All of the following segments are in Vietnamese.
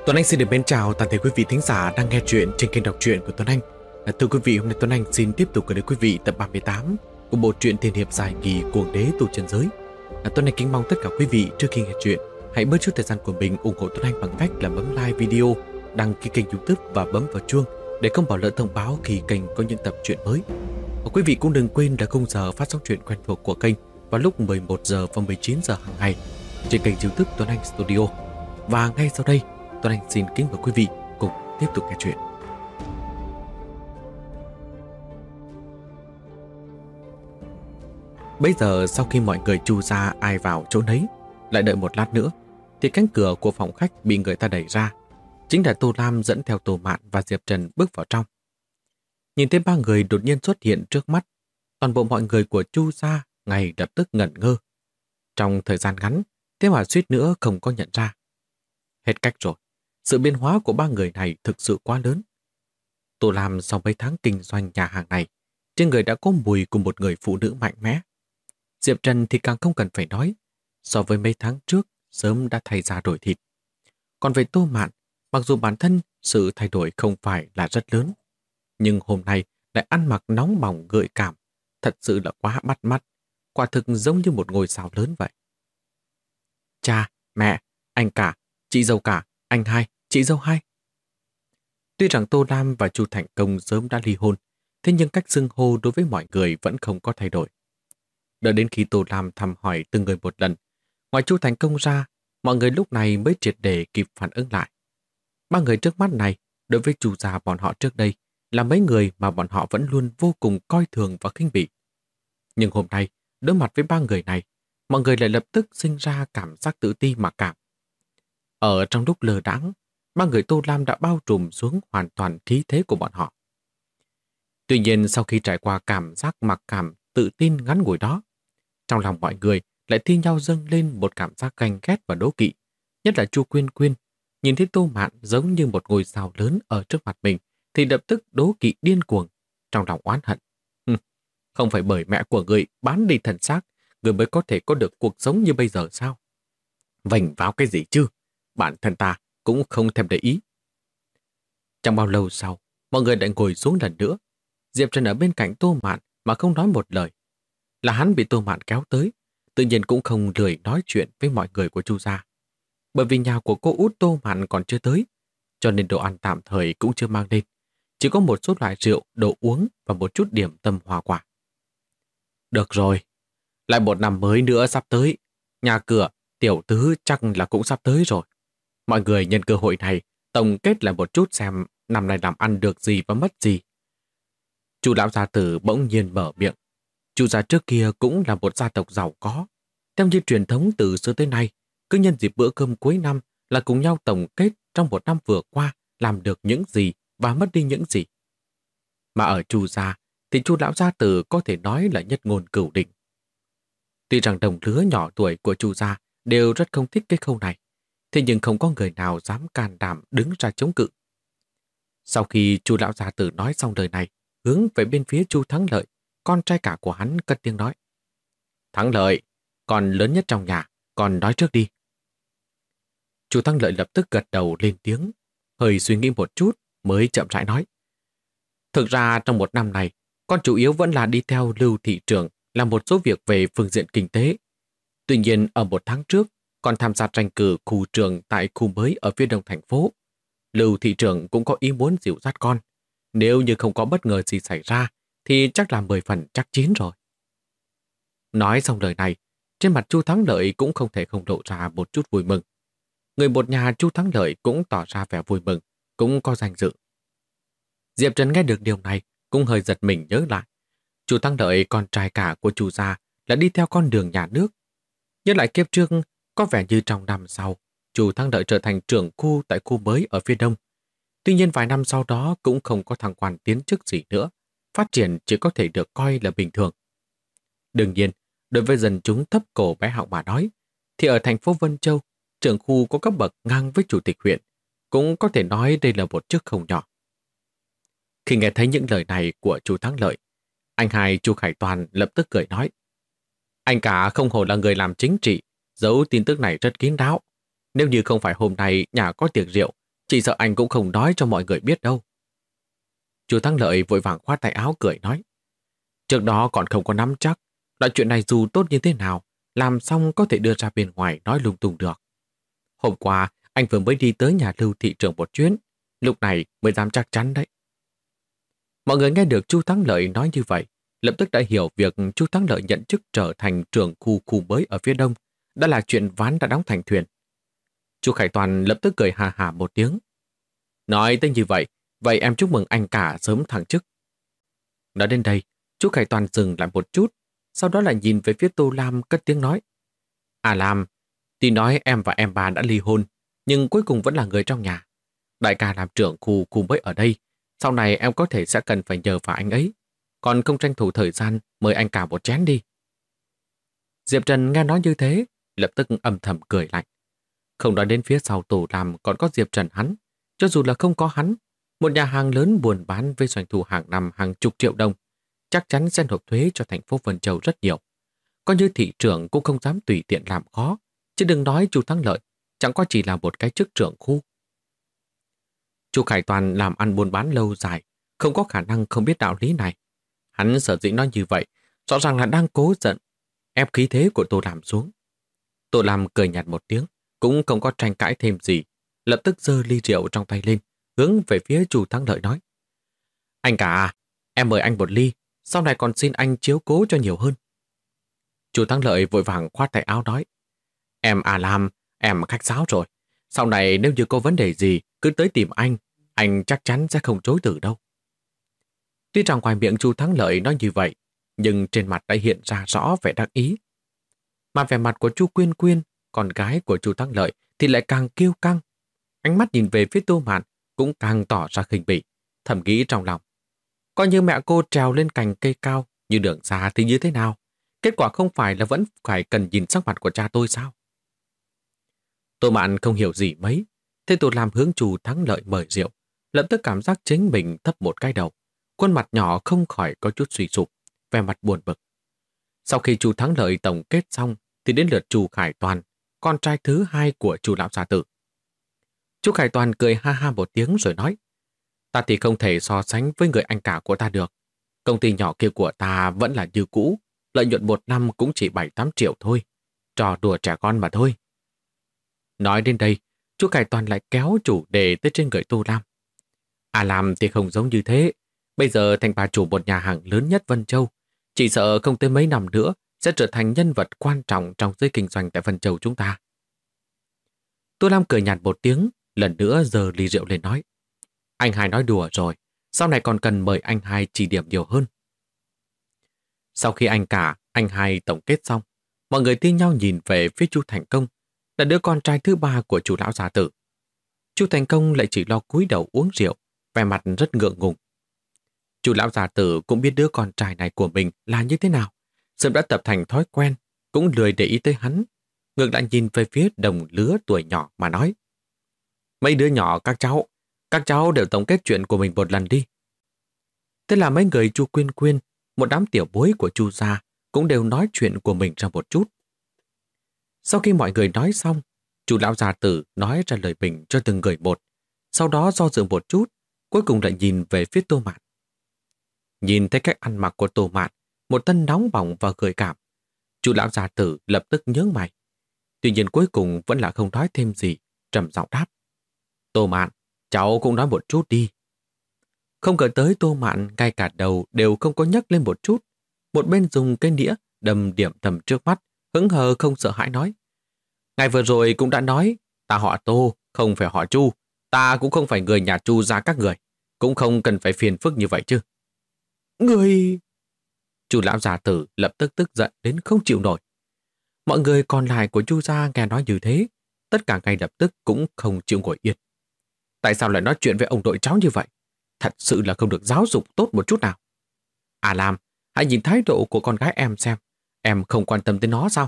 Tuấn Anh xin được mến chào toàn thể quý vị thính giả đang nghe chuyện trên kênh đọc truyện của Tuấn Anh. Thưa quý vị, hôm nay Tuấn Anh xin tiếp tục gửi đến quý vị tập 38 của bộ truyện tiên hiệp dài kỳ Cuồng Đế Tu Chân Giới. Tuấn Anh kính mong tất cả quý vị trước khi nghe chuyện hãy bớt chút thời gian của mình ủng hộ Tuấn Anh bằng cách là bấm like video, đăng ký kênh YouTube và bấm vào chuông để không bỏ lỡ thông báo khi kênh có những tập truyện mới. Và quý vị cũng đừng quên là khung giờ phát sóng truyện quen thuộc của kênh vào lúc 11 giờ và 19 giờ hàng ngày trên kênh YouTube Tuấn Anh Studio. Và ngay sau đây, Tuấn Anh xin kính mời quý vị cùng tiếp tục nghe chuyện. Bây giờ sau khi mọi người chu ra ai vào chỗ nấy, lại đợi một lát nữa, thì cánh cửa của phòng khách bị người ta đẩy ra. Chính là Tô Lam dẫn theo Tô Mạn và Diệp Trần bước vào trong. Nhìn thấy ba người đột nhiên xuất hiện trước mắt, toàn bộ mọi người của chu gia ngay lập tức ngẩn ngơ. Trong thời gian ngắn, thế mà suýt nữa không có nhận ra. Hết cách rồi. Sự biến hóa của ba người này thực sự quá lớn. Tô Lam sau mấy tháng kinh doanh nhà hàng này, trên người đã có mùi của một người phụ nữ mạnh mẽ. Diệp Trần thì càng không cần phải nói, so với mấy tháng trước sớm đã thay da đổi thịt. Còn về Tô Mạn, mặc dù bản thân sự thay đổi không phải là rất lớn, nhưng hôm nay lại ăn mặc nóng bỏng gợi cảm, thật sự là quá bắt mắt, quả thực giống như một ngôi sao lớn vậy. Cha, mẹ, anh cả, chị dâu cả, anh hai, chị dâu hai. Tuy rằng Tô Lam và Chu Thành Công sớm đã ly hôn, thế nhưng cách xưng hô đối với mọi người vẫn không có thay đổi. Đợi đến khi Tô Lam thăm hỏi từng người một lần, ngoài Chu Thành Công ra, mọi người lúc này mới triệt để kịp phản ứng lại. Ba người trước mắt này, đối với Chu gia bọn họ trước đây, là mấy người mà bọn họ vẫn luôn vô cùng coi thường và khinh bỉ. Nhưng hôm nay, đối mặt với ba người này, mọi người lại lập tức sinh ra cảm giác tự ti mặc cảm. Ở trong lúc lờ đãng, ba người Tô Lam đã bao trùm xuống hoàn toàn khí thế của bọn họ. Tuy nhiên sau khi trải qua cảm giác mặc cảm, tự tin ngắn ngủi đó, trong lòng mọi người lại thi nhau dâng lên một cảm giác ganh ghét và đố kỵ. Nhất là Chu Quyên Quyên, nhìn thấy Tô Mạn giống như một ngôi sao lớn ở trước mặt mình, thì lập tức đố kỵ điên cuồng, trong lòng oán hận. Không phải bởi mẹ của người bán đi thần xác, người mới có thể có được cuộc sống như bây giờ sao? Vành vào cái gì chứ? Bản thân ta cũng không thèm để ý. Chẳng bao lâu sau, mọi người lại ngồi xuống lần nữa. Diệp Trần ở bên cạnh Tô Mạn mà không nói một lời. Là hắn bị Tô Mạn kéo tới, tự nhiên cũng không lười nói chuyện với mọi người của Chu gia. Bởi vì nhà của cô út Tô Mạn còn chưa tới, cho nên đồ ăn tạm thời cũng chưa mang lên. Chỉ có một số loại rượu, đồ uống và một chút điểm tâm hoa quả. Được rồi, lại một năm mới nữa sắp tới. Nhà cửa, tiểu tứ chắc là cũng sắp tới rồi. Mọi người nhân cơ hội này tổng kết lại một chút xem năm nay làm ăn được gì và mất gì. Chu lão gia tử bỗng nhiên mở miệng. Chu gia trước kia cũng là một gia tộc giàu có. Theo như truyền thống từ xưa tới nay, cứ nhân dịp bữa cơm cuối năm là cùng nhau tổng kết trong một năm vừa qua làm được những gì và mất đi những gì. Mà ở Chu gia thì Chu lão gia tử có thể nói là nhất ngôn cửu đỉnh. Tuy rằng đồng lứa nhỏ tuổi của Chu gia đều rất không thích cái khâu này, thế nhưng không có người nào dám can đảm đứng ra chống cự. Sau khi Chu lão gia tử nói xong lời này, hướng về bên phía Chu Thắng Lợi, con trai cả của hắn cất tiếng nói. Thắng Lợi, con lớn nhất trong nhà, con nói trước đi. Chu Thắng Lợi lập tức gật đầu lên tiếng, hơi suy nghĩ một chút mới chậm rãi nói. Thực ra trong một năm này, con chủ yếu vẫn là đi theo Lưu thị trưởng làm một số việc về phương diện kinh tế. Tuy nhiên ở một tháng trước, còn tham gia tranh cử khu trường tại khu mới ở phía đông thành phố. Lưu thị trưởng cũng có ý muốn dìu dắt con. Nếu như không có bất ngờ gì xảy ra, thì chắc là 10 phần chắc chín rồi. Nói xong lời này, trên mặt Chu Thắng Lợi cũng không thể không lộ ra một chút vui mừng. Người một nhà Chu Thắng Lợi cũng tỏ ra vẻ vui mừng, cũng có danh dự. Diệp Trần nghe được điều này, cũng hơi giật mình nhớ lại. Chu Thắng Lợi, con trai cả của Chu gia, là đi theo con đường nhà nước. Nhớ lại kiếp trước, có vẻ như trong năm sau, Chu Thắng Lợi trở thành trưởng khu tại khu mới ở phía đông. Tuy nhiên vài năm sau đó cũng không có thăng quan tiến chức gì nữa, phát triển chỉ có thể được coi là bình thường. Đương nhiên, đối với dân chúng thấp cổ bé họng mà nói, thì ở thành phố Vân Châu, trưởng khu có cấp bậc ngang với chủ tịch huyện, cũng có thể nói đây là một chức không nhỏ. Khi nghe thấy những lời này của Chu Thắng Lợi, anh hai Chu Khải Toàn lập tức cười nói. Anh cả không hổ là người làm chính trị, giấu tin tức này rất kín đáo. Nếu như không phải hôm nay nhà có tiệc rượu, Chỉ sợ anh cũng không nói cho mọi người biết đâu. Chu Thắng Lợi vội vàng khoát tay áo cười nói. Trước đó còn không có nắm chắc, loại chuyện này dù tốt như thế nào, làm xong có thể đưa ra bên ngoài nói lung tung được. Hôm qua, anh vừa mới đi tới nhà Lưu thị trưởng một chuyến, lúc này mới dám chắc chắn đấy. Mọi người nghe được Chu Thắng Lợi nói như vậy, lập tức đã hiểu việc Chu Thắng Lợi nhận chức trở thành trưởng khu mới ở phía đông, đã là chuyện ván đã đóng thành thuyền. Chu Khải Toàn lập tức cười hà hà một tiếng. Nói tới như vậy, vậy em chúc mừng anh cả sớm thăng chức. Nói đến đây, Chu Khải Toàn dừng lại một chút, sau đó lại nhìn về phía Tô Lam cất tiếng nói. À Lam, tuy nói em và em bà đã ly hôn, nhưng cuối cùng vẫn là người trong nhà. Đại ca làm trưởng khu mới ở đây, sau này em có thể sẽ cần phải nhờ vào anh ấy, còn không tranh thủ thời gian mời anh cả một chén đi. Diệp Trần nghe nói như thế, lập tức âm thầm cười lạnh. Không nói đến phía sau Tô Lam còn có Diệp Trần hắn, cho dù là không có hắn, một nhà hàng lớn buôn bán với doanh thu hàng năm hàng chục triệu đồng, chắc chắn sẽ nộp thuế cho thành phố Vân Châu rất nhiều. Coi như thị trưởng cũng không dám tùy tiện làm khó, chứ đừng nói Chu Thắng Lợi, chẳng có chỉ là một cái chức trưởng khu. Chu Khải Toàn làm ăn buôn bán lâu dài, không có khả năng không biết đạo lý này. Hắn sở dĩ nói như vậy, rõ ràng là đang cố giận, ép khí thế của Tô Lam xuống. Tô Lam cười nhạt một tiếng, cũng không có tranh cãi thêm gì, lập tức giơ ly rượu trong tay lên, hướng về phía Chu Thắng Lợi nói. Anh cả, em mời anh một ly, sau này còn xin anh chiếu cố cho nhiều hơn. Chu Thắng Lợi vội vàng khoát tay áo nói. Em à Lam, em khách sáo rồi. Sau này nếu như có vấn đề gì, cứ tới tìm anh chắc chắn sẽ không chối từ đâu. Tuy rằng ngoài miệng Chu Thắng Lợi nói như vậy, nhưng trên mặt đã hiện ra rõ vẻ đắc ý. Mà vẻ mặt của Chu Quyên Quyên, con gái của Chu Thắng Lợi, thì lại càng kiêu căng. Ánh mắt nhìn về phía Tô Mạn cũng càng tỏ ra khinh bỉ, thầm nghĩ trong lòng. Coi như mẹ cô trèo lên cành cây cao như đường xa thì như thế nào? Kết quả không phải là vẫn phải cần nhìn sắc mặt của cha tôi sao? Tô Mạn không hiểu gì mấy, thế tôi làm hướng Chu Thắng Lợi mời rượu, lập tức cảm giác chính mình thấp một cái đầu, khuôn mặt nhỏ không khỏi có chút suy sụp, vẻ mặt buồn bực. Sau khi Chu Thắng Lợi tổng kết xong, thì đến lượt Chu Khải Toàn, con trai thứ hai của Chu lão gia tử. Chu Khải Toàn cười ha ha một tiếng rồi nói, ta thì không thể so sánh với người anh cả của ta được. Công ty nhỏ kia của ta vẫn là như cũ, lợi nhuận một năm cũng chỉ 7-8 triệu thôi. Trò đùa trẻ con mà thôi. Nói đến đây, Chu Khải Toàn lại kéo chủ đề tới trên người Tô Lam. À làm thì không giống như thế. Bây giờ thành bà chủ một nhà hàng lớn nhất Vân Châu. Chỉ sợ không tới mấy năm nữa sẽ trở thành nhân vật quan trọng trong giới kinh doanh tại Vân Châu chúng ta. Tô Lam cười nhạt một tiếng, lần nữa giơ ly rượu lên nói. Anh hai nói đùa rồi, sau này còn cần mời anh hai chỉ điểm nhiều hơn. Sau khi anh cả, anh hai tổng kết xong, mọi người thi nhau nhìn về phía Chu Thành Công, là đứa con trai thứ ba của Chu lão gia tử. Chu Thành Công lại chỉ lo cúi đầu uống rượu, vẻ mặt rất ngượng ngùng. Chu lão gia tử cũng biết đứa con trai này của mình là như thế nào, sớm đã tập thành thói quen, cũng lười để ý tới hắn, ngược lại nhìn về phía đồng lứa tuổi nhỏ mà nói. Mấy đứa nhỏ các cháu đều tổng kết chuyện của mình một lần đi. Thế là mấy người Chu Quyên Quyên, một đám tiểu bối của Chu gia, cũng đều nói chuyện của mình ra một chút. Sau khi mọi người nói xong, Chu lão gia tử nói ra lời bình cho từng người một, sau đó do dự một chút, cuối cùng lại nhìn về phía Tô Mạn. Nhìn thấy cách ăn mặc của Tô Mạn, một thân nóng bỏng và gợi cảm, Chu lão gia tử lập tức nhướng mày. Tuy nhiên cuối cùng vẫn là không nói thêm gì, trầm giọng đáp. Tô Mạn, cháu cũng nói một chút đi. Không ngờ tới Tô Mạn ngay cả đầu đều không có nhấc lên một chút. Một bên dùng cái đĩa đầm điểm thầm trước mắt, hững hờ không sợ hãi nói. Ngày vừa rồi cũng đã nói, ta họ Tô, không phải họ Chu. Ta cũng không phải người nhà Chu gia các người. Cũng không cần phải phiền phức như vậy chứ. Người... Chu lão già tử lập tức tức giận đến không chịu nổi. Mọi người còn lại của Chu gia nghe nói như thế, tất cả ngay lập tức cũng không chịu ngồi yên. Tại sao lại nói chuyện với ông đội cháu như vậy? Thật sự là không được giáo dục tốt một chút nào. À Lam, hãy nhìn thái độ của con gái em xem. Em không quan tâm tới nó sao?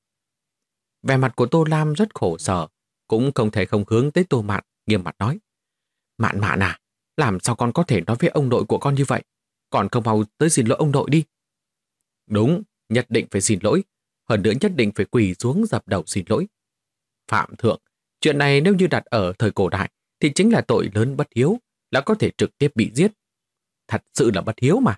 Vẻ mặt của Tô Lam rất khổ sở, cũng không thể không hướng tới Tô Mạn, nghiêm mặt nói. Mạn à, làm sao con có thể nói với ông nội của con như vậy? Còn không mau tới xin lỗi ông nội đi. Đúng, nhất định phải xin lỗi. Hơn nữa nhất định phải quỳ xuống dập đầu xin lỗi. Phạm thượng, chuyện này nếu như đặt ở thời cổ đại, thì chính là tội lớn bất hiếu, là có thể trực tiếp bị giết. Thật sự là bất hiếu mà.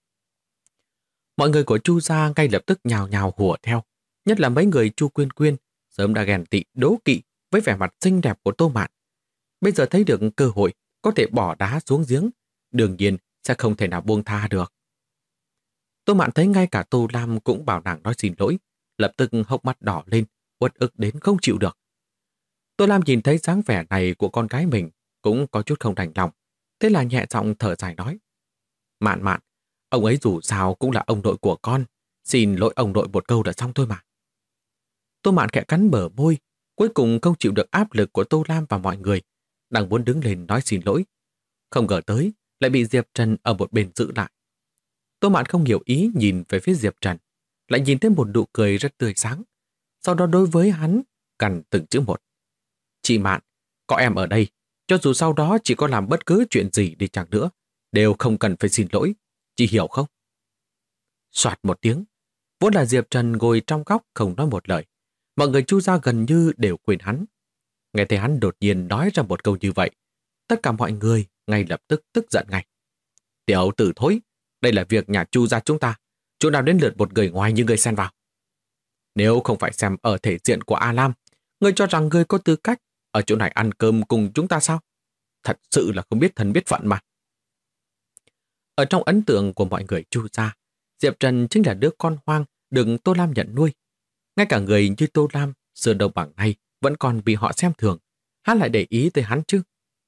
Mọi người của Chu gia ngay lập tức nhào nhào hùa theo, nhất là mấy người Chu Quyên Quyên sớm đã ghen tị đố kỵ với vẻ mặt xinh đẹp của Tô Mạn. Bây giờ thấy được cơ hội có thể bỏ đá xuống giếng, đương nhiên sẽ không thể nào buông tha được. Tô Mạn thấy ngay cả Tô Lam cũng bảo nàng nói xin lỗi, lập tức hốc mắt đỏ lên, uất ức đến không chịu được. Tô Lam nhìn thấy dáng vẻ này của con gái mình cũng có chút không đành lòng, thế là nhẹ giọng thở dài nói: Mạn Mạn, ông ấy dù sao cũng là ông nội của con, xin lỗi ông nội một câu đã xong thôi mà. Tô Mạn khẽ cắn bờ môi, cuối cùng không chịu được áp lực của Tô Lam và mọi người, đang muốn đứng lên nói xin lỗi. Không ngờ tới, lại bị Diệp Trần ở một bên giữ lại. Tô Mạn không hiểu ý nhìn về phía Diệp Trần, lại nhìn thấy một nụ cười rất tươi sáng. Sau đó đối với hắn, gằn từng chữ một: Chị Mạn, có em ở đây, cho dù sau đó chị có làm bất cứ chuyện gì đi chăng nữa, đều không cần phải xin lỗi, chị hiểu không? Soạt một tiếng, vốn là Diệp Trần ngồi trong góc không nói một lời. Mọi người Chu gia gần như đều quên hắn. Nghe thấy hắn đột nhiên nói ra một câu như vậy, tất cả mọi người ngay lập tức tức giận ngay. Tiểu tử thối, đây là việc nhà Chu gia chúng ta, chỗ nào đến lượt một người ngoài như người xen vào. Nếu không phải xem ở thể diện của A Lam, ngươi cho rằng ngươi có tư cách ở chỗ này ăn cơm cùng chúng ta sao? Thật sự là không biết thân biết phận mà. Ở trong ấn tượng của mọi người Chu gia, Diệp Trần chính là đứa con hoang được Tô Lam nhận nuôi. Ngay cả người như Tô Lam xưa đâu bằng nay vẫn còn bị họ xem thường, hắn lại để ý tới hắn chứ.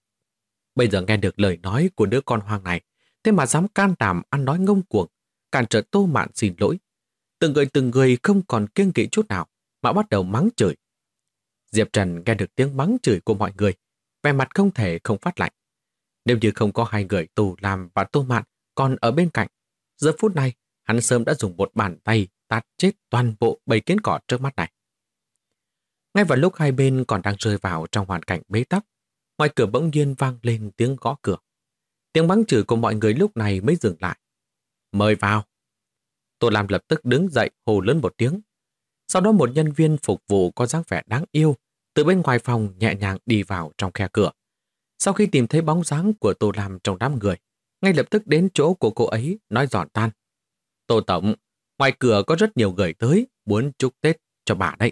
Bây giờ nghe được lời nói của đứa con hoang này, thế mà dám can đảm ăn nói ngông cuồng, cản trở Tô Mạn xin lỗi. Từng người không còn kiêng kỵ chút nào mà bắt đầu mắng chửi. Diệp Trần nghe được tiếng mắng chửi của mọi người, vẻ mặt không thể không phát lạnh. Nếu như không có hai người Tô Lam và Tô Mạn còn ở bên cạnh, giờ phút này hắn sớm đã dùng một bàn tay tát chết toàn bộ bầy kiến cỏ trước mắt này. Ngay vào lúc hai bên còn đang rơi vào trong hoàn cảnh bế tắc, ngoài cửa bỗng nhiên vang lên tiếng gõ cửa. Tiếng mắng chửi của mọi người lúc này mới dừng lại. Mời vào. Tô Lam lập tức đứng dậy hô lớn một tiếng. Sau đó một nhân viên phục vụ có dáng vẻ đáng yêu từ bên ngoài phòng nhẹ nhàng đi vào trong khe cửa. Sau khi tìm thấy bóng dáng của Tô Lam trong đám người, ngay lập tức đến chỗ của cô ấy nói giòn tan. Tô Tổng, ngoài cửa có rất nhiều người tới muốn chúc Tết cho bà đấy.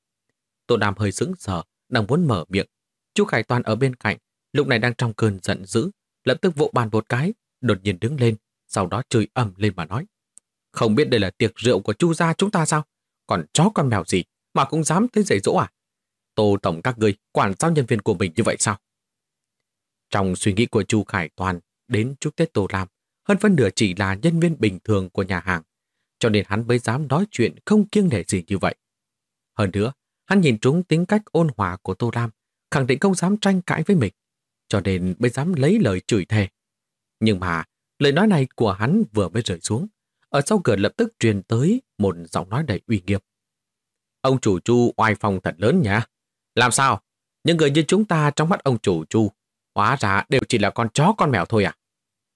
Tô Lam hơi sững sờ, đang muốn mở miệng. Chú Khải Toàn ở bên cạnh, lúc này đang trong cơn giận dữ, lập tức vỗ bàn một cái, đột nhiên đứng lên, sau đó chửi ầm lên mà nói. Không biết đây là tiệc rượu của Chu gia chúng ta sao? Còn chó con mèo gì mà cũng dám tới dạy dỗ à? Tô Tổng các người quản sao nhân viên của mình như vậy sao? Trong suy nghĩ của Chu Khải Toàn, đến chúc Tết Tô Lam, hơn phân nửa chỉ là nhân viên bình thường của nhà hàng, cho nên hắn mới dám nói chuyện không kiêng nể gì như vậy. Hơn nữa, hắn nhìn trúng tính cách ôn hòa của Tô Lam, khẳng định không dám tranh cãi với mình, cho nên mới dám lấy lời chửi thề. Nhưng mà, lời nói này của hắn vừa mới rơi xuống, ở sau cửa lập tức truyền tới một giọng nói đầy uy nghiêm. Ông chủ Chu oai phong thật lớn nhỉ? Làm sao? Những người như chúng ta trong mắt ông chủ Chu, hóa ra đều chỉ là con chó con mèo thôi à?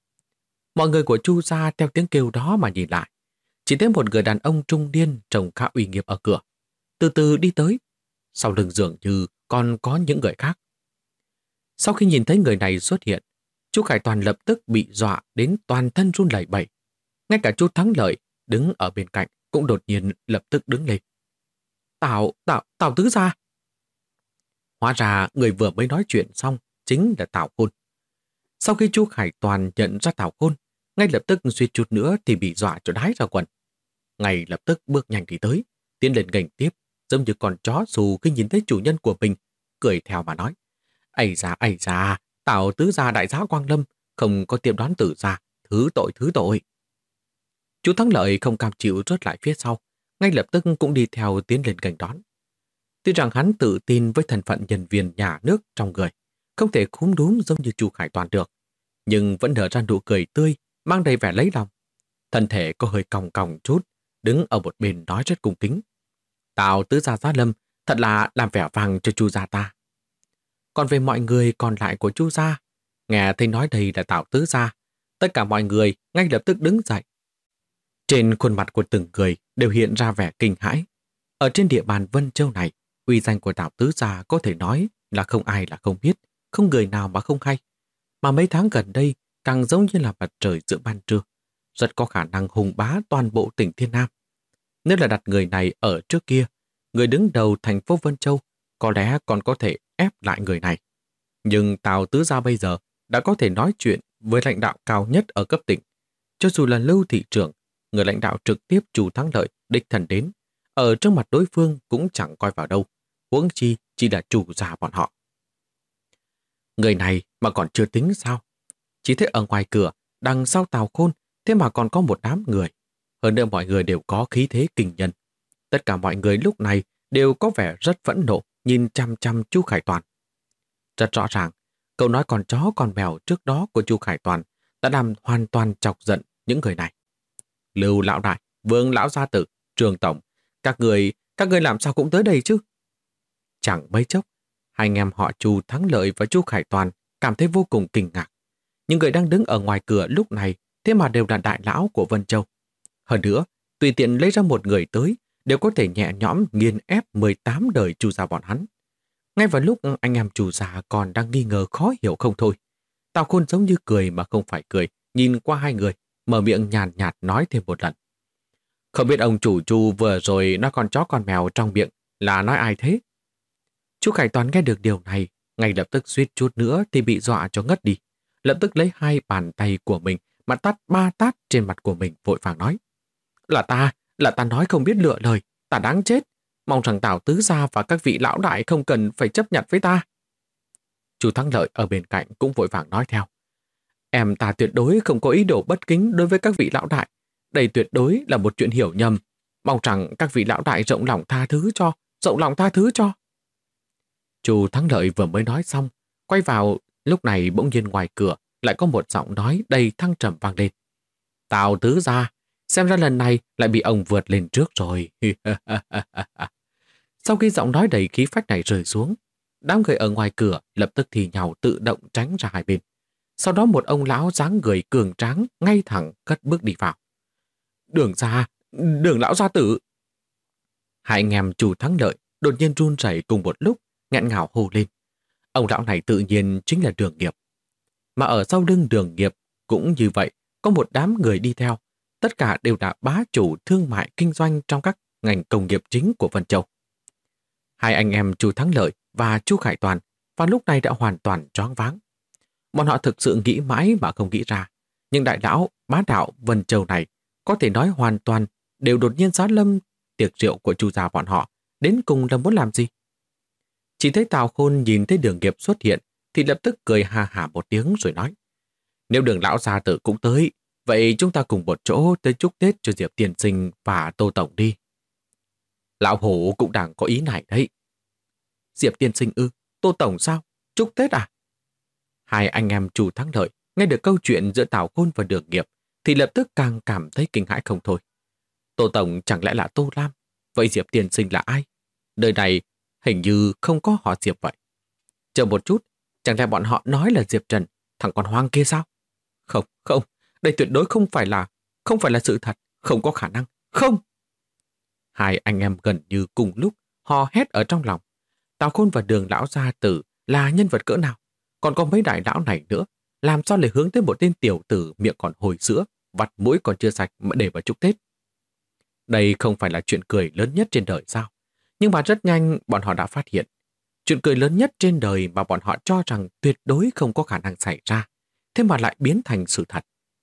Mọi người của Chu gia theo tiếng kêu đó mà nhìn lại. Chỉ thấy một người đàn ông trung niên trông khá uy nghiêm ở cửa, từ từ đi tới. Sau lưng dường như còn có những người khác. Sau khi nhìn thấy người này xuất hiện, chú Khải Toàn lập tức bị dọa đến toàn thân run lẩy bẩy. Ngay cả chú Thắng Lợi đứng ở bên cạnh cũng đột nhiên lập tức đứng lên. Tào tứ gia. Hóa ra người vừa mới nói chuyện xong chính là Tào Khôn. Sau khi chú Khải Toàn nhận ra Tào Khôn, ngay lập tức suýt chút nữa thì bị dọa cho đái ra quần. Ngay lập tức bước nhanh đi tới, tiến lên nghênh tiếp, giống như con chó xù khi nhìn thấy chủ nhân của mình, cười theo mà nói. Ây da, Tào tứ gia đại giá Quang Lâm, không có tiệm đón tử gia, thứ tội. Chú Thắng Lợi không cam chịu rớt lại phía sau, ngay lập tức cũng đi theo tiến lên nghênh đón. Tuy rằng hắn tự tin với thân phận nhân viên nhà nước trong người, không thể khúm núm giống như chú Khải Toàn được, nhưng vẫn nở ra nụ cười tươi, mang đầy vẻ lấy lòng. Thân thể có hơi còng còng chút, đứng ở một bên nói rất cung kính. Tào tứ gia Giá Lâm thật là làm vẻ vang cho Chu gia ta. Còn về mọi người còn lại của Chu gia, nghe thấy nói đây là Tào tứ gia, tất cả mọi người ngay lập tức đứng dậy. Trên khuôn mặt của từng người đều hiện ra vẻ kinh hãi. Ở trên địa bàn Vân Châu này, uy danh của Tào tứ gia có thể nói là không ai là không biết, không người nào mà không hay. Mà mấy tháng gần đây càng giống như là mặt trời giữa ban trưa, rất có khả năng hùng bá toàn bộ tỉnh Thiên Nam. Nếu là đặt người này ở trước kia, người đứng đầu thành phố Vân Châu có lẽ còn có thể ép lại người này. Nhưng Tào Tứ Gia bây giờ đã có thể nói chuyện với lãnh đạo cao nhất ở cấp tỉnh. Cho dù là Lưu thị trưởng, người lãnh đạo trực tiếp Chu Thắng Lợi đích thân đến, ở trước mặt đối phương cũng chẳng coi vào đâu, huống chi chỉ là chủ gia bọn họ. Người này mà còn chưa tính sao? Chỉ thấy ở ngoài cửa, đằng sau Tào Khôn, thế mà còn có một đám người. Hơn nữa mọi người đều có khí thế kinh nhân. Tất cả mọi người lúc này đều có vẻ rất phẫn nộ, nhìn chăm chăm Chu Khải Toàn. Rất rõ ràng, câu nói con chó con mèo trước đó của Chu Khải Toàn đã làm hoàn toàn chọc giận những người này. Lưu lão đại, Vương lão gia tử, Trường tổng, các người làm sao cũng tới đây chứ? Chẳng mấy chốc, hai anh em họ Chu Thắng Lợi và Chu Khải Toàn cảm thấy vô cùng kinh ngạc. Những người đang đứng ở ngoài cửa lúc này thế mà đều là đại lão của Vân Châu. Hơn nữa, tùy tiện lấy ra một người tới đều có thể nhẹ nhõm nghiền ép 18 đời Chu gia bọn hắn. Ngay vào lúc anh em Chu gia còn đang nghi ngờ khó hiểu không thôi, Tào Khôn giống như cười mà không phải cười, nhìn qua hai người, mở miệng nhàn nhạt nói thêm một lần. Không biết ông chủ Chu vừa rồi nói con chó con mèo trong miệng là nói ai thế? Chu Khải Toàn nghe được điều này, ngay lập tức suýt chút nữa thì bị dọa cho ngất đi. Lập tức lấy hai bàn tay của mình mà tát 3 tát trên mặt của mình, vội vàng nói. Là ta nói không biết lựa lời, ta đáng chết. Mong rằng Tào Tứ Gia và các vị lão đại không cần phải chấp nhận với ta. Chu Thắng Lợi ở bên cạnh cũng vội vàng nói theo. Em ta tuyệt đối không có ý đồ bất kính đối với các vị lão đại. Đây tuyệt đối là một chuyện hiểu nhầm. Mong rằng các vị lão đại rộng lòng tha thứ cho. Chu Thắng Lợi vừa mới nói xong, quay vào, lúc này bỗng nhiên ngoài cửa lại có một giọng nói đầy thăng trầm vang lên. Tào Tứ Gia, xem ra lần này lại bị ông vượt lên trước rồi. Sau khi giọng nói đầy khí phách này rơi xuống, đám người ở ngoài cửa lập tức thì nhào tự động tránh ra hai bên. Sau đó một ông lão dáng người cường tráng ngay thẳng cất bước đi vào. Đường lão gia tử. Hai anh em Chu Thắng Lợi đột nhiên run rẩy cùng một lúc, nghẹn ngào hô lên. Ông lão này tự nhiên chính là Đường Nghiệp. Mà ở sau lưng Đường Nghiệp cũng như vậy, có một đám người đi theo. Tất cả đều là bá chủ thương mại kinh doanh trong các ngành công nghiệp chính của Vân Châu. Hai anh em Chu Thắng Lợi và Chu Khải Toàn vào lúc này đã hoàn toàn choáng váng. Bọn họ thực sự nghĩ mãi mà không nghĩ ra. Nhưng đại lão bá đạo Vân Châu này có thể nói hoàn toàn đều đột nhiên giá lâm tiệc rượu của Chu gia bọn họ. Đến cùng là muốn làm gì? Chỉ thấy Tào Khôn nhìn thấy Đường Nghiệp xuất hiện thì lập tức cười ha hả một tiếng rồi nói. Nếu Đường lão gia tử cũng tới, vậy chúng ta cùng một chỗ tới chúc Tết cho Diệp tiên sinh và Tô tổng đi. Lão hổ cũng đang có ý này đấy. Diệp tiên sinh ư? Tô tổng sao? Chúc Tết à? Hai anh em Chu Thắng Lợi nghe được câu chuyện giữa Tào Khôn và Đường Nghiệp thì lập tức càng cảm thấy kinh hãi không thôi. Tô tổng chẳng lẽ là Tô Lam? Vậy Diệp tiên sinh là ai? Đời này hình như không có họ Diệp vậy. Chờ một chút, chẳng lẽ bọn họ nói là Diệp Trần, thằng con hoang kia sao? Không, đây tuyệt đối không phải là sự thật, không có khả năng, không. Hai anh em gần như cùng lúc hò hét ở trong lòng. Tào Khôn và Đường lão gia tử là nhân vật cỡ nào? Còn có mấy đại lão này nữa, làm sao lại hướng tới một tên tiểu tử miệng còn hồi sữa, vặt mũi còn chưa sạch mà để vào chúc Tết? Đây không phải là chuyện cười lớn nhất trên đời sao? Nhưng mà rất nhanh bọn họ đã phát hiện. Chuyện cười lớn nhất trên đời mà bọn họ cho rằng tuyệt đối không có khả năng xảy ra, thế mà lại biến thành sự thật.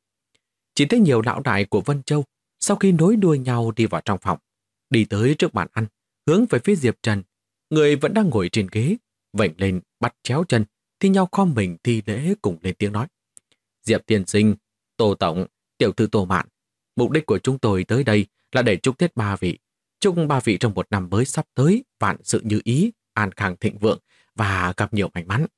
Chỉ thấy nhiều lão đại của Vân Châu sau khi nối đuôi nhau đi vào trong phòng, đi tới trước bàn ăn, hướng về phía Diệp Trần. Người vẫn đang ngồi trên ghế, vểnh lên bắt chéo chân, thì nhau khom mình thi lễ cùng lên tiếng nói. Diệp tiên sinh, Tô tổng, tiểu thư Tô Mạn, mục đích của chúng tôi tới đây là để chúc Tết ba vị. Chúc ba vị trong một năm mới sắp tới vạn sự như ý, an khang thịnh vượng và gặp nhiều may mắn.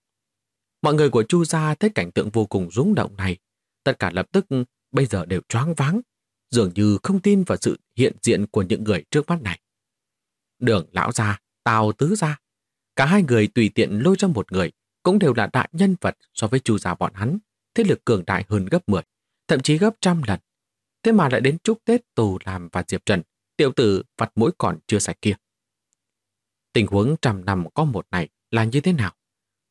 Mọi người của Chu gia thấy cảnh tượng vô cùng rung động này, tất cả lập tức bây giờ đều choáng váng, dường như không tin vào sự hiện diện của những người trước mắt này. Đường lão gia, Tào Tứ gia, cả hai người tùy tiện lôi ra một người cũng đều là đại nhân vật so với Chu gia bọn hắn, thế lực cường đại hơn gấp 10, thậm chí gấp 100 lần. Thế mà lại đến chúc Tết Tô Lam và Diệp Trần, tiểu tử vặt mũi còn chưa sạch kia. Tình huống 100 năm có một này là như thế nào?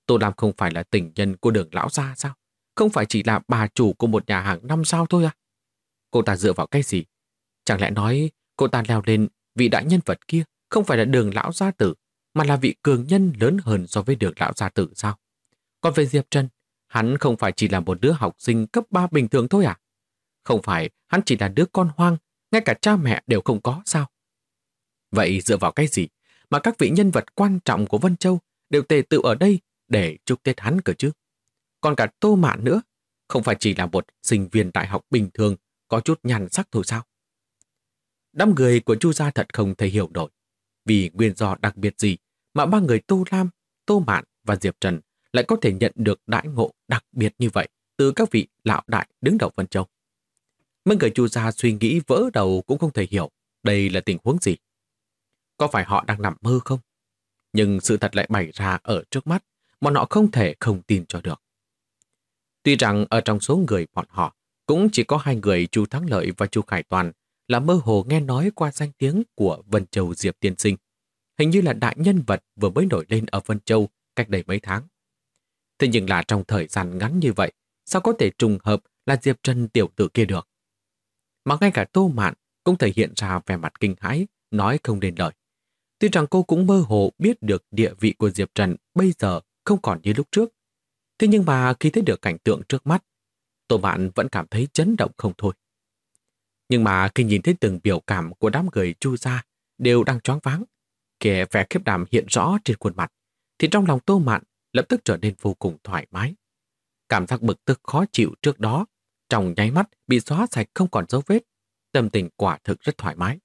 Tô Lam không phải là tình nhân của Đường lão gia sao? Không phải chỉ là bà chủ của một nhà hàng 5 sao thôi à? Cô ta dựa vào cái gì? Chẳng lẽ nói cô ta leo lên vị đại nhân vật kia không phải là Đường lão gia tử, mà là vị cường nhân lớn hơn so với Đường lão gia tử sao? Còn về Diệp Trần, hắn không phải chỉ là một đứa học sinh cấp 3 bình thường thôi à? Không phải hắn chỉ là đứa con hoang, ngay cả cha mẹ đều không có sao? Vậy dựa vào cái gì mà các vị nhân vật quan trọng của Vân Châu đều tề tựu ở đây để chúc Tết hắn cơ chứ? Còn cả Tô Mạn nữa, không phải chỉ là một sinh viên đại học bình thường có chút nhan sắc thôi sao? Đám người của Chu gia thật không thể hiểu nổi. Vì nguyên do đặc biệt gì mà ba người Tô Lam, Tô Mạn và Diệp Trần lại có thể nhận được đãi ngộ đặc biệt như vậy từ các vị lão đại đứng đầu Vân Châu? Mấy người Chu gia suy nghĩ vỡ đầu cũng không thể hiểu đây là tình huống gì. Có phải họ đang nằm mơ không? Nhưng sự thật lại bày ra ở trước mắt, bọn họ không thể không tin cho được. Tuy rằng ở trong số người bọn họ cũng chỉ có hai người Chu Thắng Lợi và Chu Khải Toàn là mơ hồ nghe nói qua danh tiếng của Vân Châu Diệp tiên sinh. Hình như là đại nhân vật vừa mới nổi lên ở Vân Châu cách đây mấy tháng. Thế nhưng là trong thời gian ngắn như vậy, sao có thể trùng hợp là Diệp Trần tiểu tử kia được? Mà ngay cả Tô Mạn cũng thể hiện ra vẻ mặt kinh hãi, nói không nên lời. Tuy rằng cô cũng mơ hồ biết được địa vị của Diệp Trần bây giờ không còn như lúc trước. Thế nhưng mà khi thấy được cảnh tượng trước mắt, Tô Mạn vẫn cảm thấy chấn động không thôi. Nhưng mà khi nhìn thấy từng biểu cảm của đám người Chu gia đều đang choáng váng, kẻ vẻ khiếp đảm hiện rõ trên khuôn mặt, thì trong lòng Tô Mạn lập tức trở nên vô cùng thoải mái. Cảm giác bực tức khó chịu trước đó, trong nháy mắt bị xóa sạch không còn dấu vết, tâm tình quả thực rất thoải mái.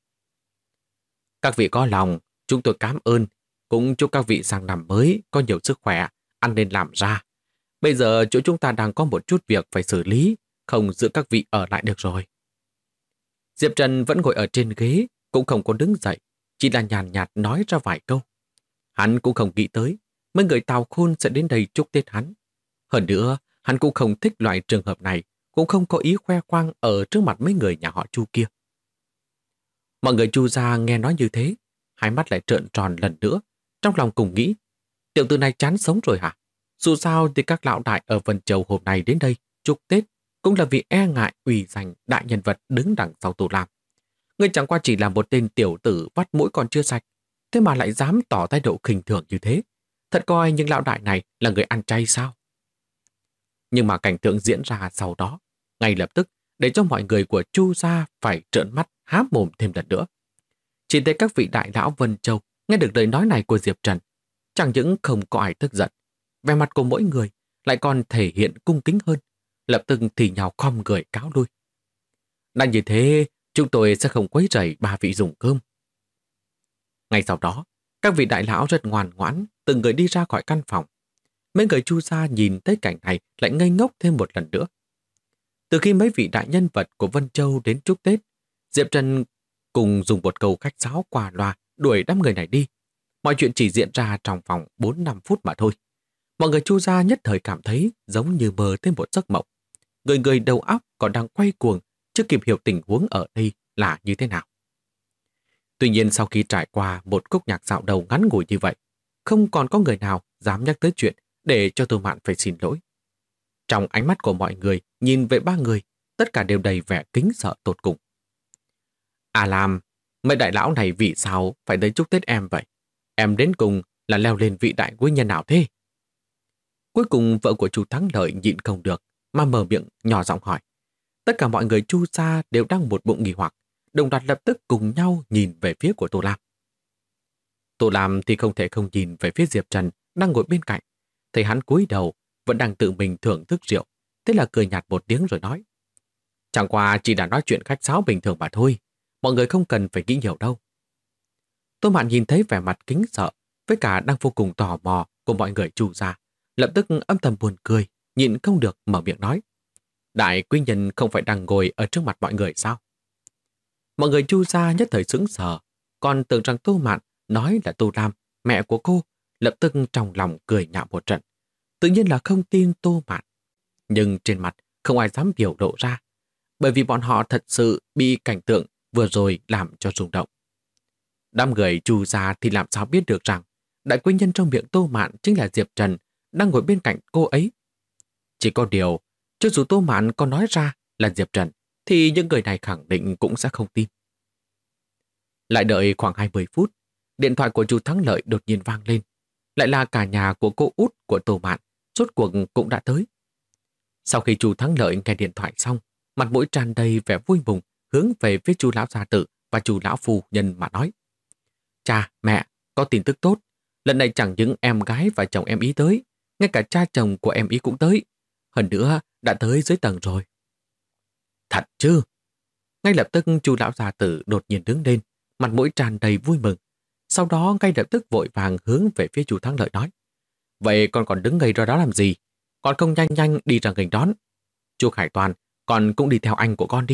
Các vị có lòng, chúng tôi cảm ơn, cũng chúc các vị sang năm mới có nhiều sức khỏe, ăn nên làm ra. Bây giờ chỗ chúng ta đang có một chút việc phải xử lý, không giữ các vị ở lại được rồi. Diệp Trần vẫn ngồi ở trên ghế, cũng không có đứng dậy, chỉ là nhàn nhạt nói ra vài câu. Hắn cũng không nghĩ tới, mấy người Tào Khôn sẽ đến đây chúc Tết hắn. Hơn nữa, hắn cũng không thích loại trường hợp này, cũng không có ý khoe khoang ở trước mặt mấy người nhà họ Chu kia. Mọi người Chu gia nghe nói như thế, hai mắt lại trợn tròn lần nữa, trong lòng cùng nghĩ, tiểu tử này chán sống rồi hả? Dù sao thì các lão đại ở Vân Châu hôm nay đến đây chúc Tết cũng là vì e ngại uy danh đại nhân vật đứng đằng sau Tô Lam. Ngươi chẳng qua chỉ là một tên tiểu tử vắt mũi còn chưa sạch, thế mà lại dám tỏ thái độ khinh thường như thế. Thật coi những lão đại này là người ăn chay sao? Nhưng mà cảnh tượng diễn ra sau đó, ngay lập tức để cho mọi người của Chu gia phải trợn mắt há mồm thêm lần nữa. Chỉ thấy các vị đại lão Vân Châu nghe được lời nói này của Diệp Trần, chẳng những không có ai tức giận, vẻ mặt của mỗi người lại còn thể hiện cung kính hơn, lập tức thì nhào khom người cáo lui. Đã như thế, chúng tôi sẽ không quấy rầy ba vị dùng cơm. Ngay sau đó, các vị đại lão rất ngoan ngoãn, từng người đi ra khỏi căn phòng. Mấy người Chu gia nhìn thấy cảnh này lại ngây ngốc thêm một lần nữa. Từ khi mấy vị đại nhân vật của Vân Châu đến chúc Tết, Diệp Trần cùng dùng một câu khách sáo qua loa đuổi đám người này đi. Mọi chuyện chỉ diễn ra trong vòng 4-5 phút mà thôi. Mọi người Chu gia nhất thời cảm thấy giống như mơ thêm một giấc mộng. Người người đầu óc còn đang quay cuồng, chưa kịp hiểu tình huống ở đây là như thế nào. Tuy nhiên sau khi trải qua một khúc nhạc dạo đầu ngắn ngủi như vậy, không còn có người nào dám nhắc tới chuyện để cho Tô Mạn phải xin lỗi. Trong ánh mắt của mọi người nhìn về ba người, tất cả đều đầy vẻ kính sợ tột cùng. À làm, mấy đại lão này vì sao phải tới chúc Tết em vậy? Em đến cùng là leo lên vị đại quý nhân nào thế? Cuối cùng vợ của Chu Thắng Lợi nhịn không được mà mở miệng nhỏ giọng hỏi. Tất cả mọi người Chu gia đều đang một bụng nghi hoặc, đồng loạt lập tức cùng nhau nhìn về phía của Tô Lam. Tô Lam thì không thể không nhìn về phía Diệp Trần đang ngồi bên cạnh. Thấy hắn cúi đầu vẫn đang tự mình thưởng thức rượu, thế là cười nhạt một tiếng rồi nói. Chẳng qua chỉ là nói chuyện khách sáo bình thường mà thôi, mọi người không cần phải nghĩ nhiều đâu. Tô Mạn nhìn thấy vẻ mặt kính sợ với cả đang vô cùng tò mò của mọi người Chu gia, lập tức âm thầm buồn cười, nhịn không được mở miệng nói. Đại quý nhân không phải đang ngồi ở trước mặt mọi người sao? Mọi người Chu gia nhất thời sững sờ, còn tưởng rằng Tô Mạn nói là Tô Lam, mẹ của cô, lập tức trong lòng cười nhạo một trận. Tự nhiên là không tin Tô Mạn. Nhưng trên mặt không ai dám biểu lộ ra, bởi vì bọn họ thật sự bị cảnh tượng vừa rồi làm cho rung động. Đám người Chu gia thì làm sao biết được rằng đại quý nhân trong miệng Tô Mạn chính là Diệp Trần đang ngồi bên cạnh cô ấy. Chỉ có điều, cho dù Tô Mạn có nói ra là Diệp Trần, thì những người này khẳng định cũng sẽ không tin. Lại đợi khoảng 20 phút, điện thoại của chú Thắng Lợi đột nhiên vang lên. Lại là cả nhà của cô út của Tô Mạn, rốt cuộc cũng đã tới. Sau khi chú Thắng Lợi nghe điện thoại xong, mặt mũi tràn đầy vẻ vui mừng, hướng về phía chú lão gia tử và chú lão phu nhân mà nói: Cha, mẹ, có tin tức tốt. Lần này chẳng những em gái và chồng em ý tới, ngay cả cha chồng của em ý cũng tới. Hơn nữa, đã tới dưới tầng rồi. Thật chứ? Ngay lập tức chú lão gia tử đột nhiên đứng lên, mặt mũi tràn đầy vui mừng. Sau đó ngay lập tức vội vàng hướng về phía chú Thắng Lợi nói: Vậy con còn đứng ngây ra đó làm gì? Con không nhanh nhanh đi ra nghênh đón. Chú Khải Toàn, con cũng đi theo anh của con đi.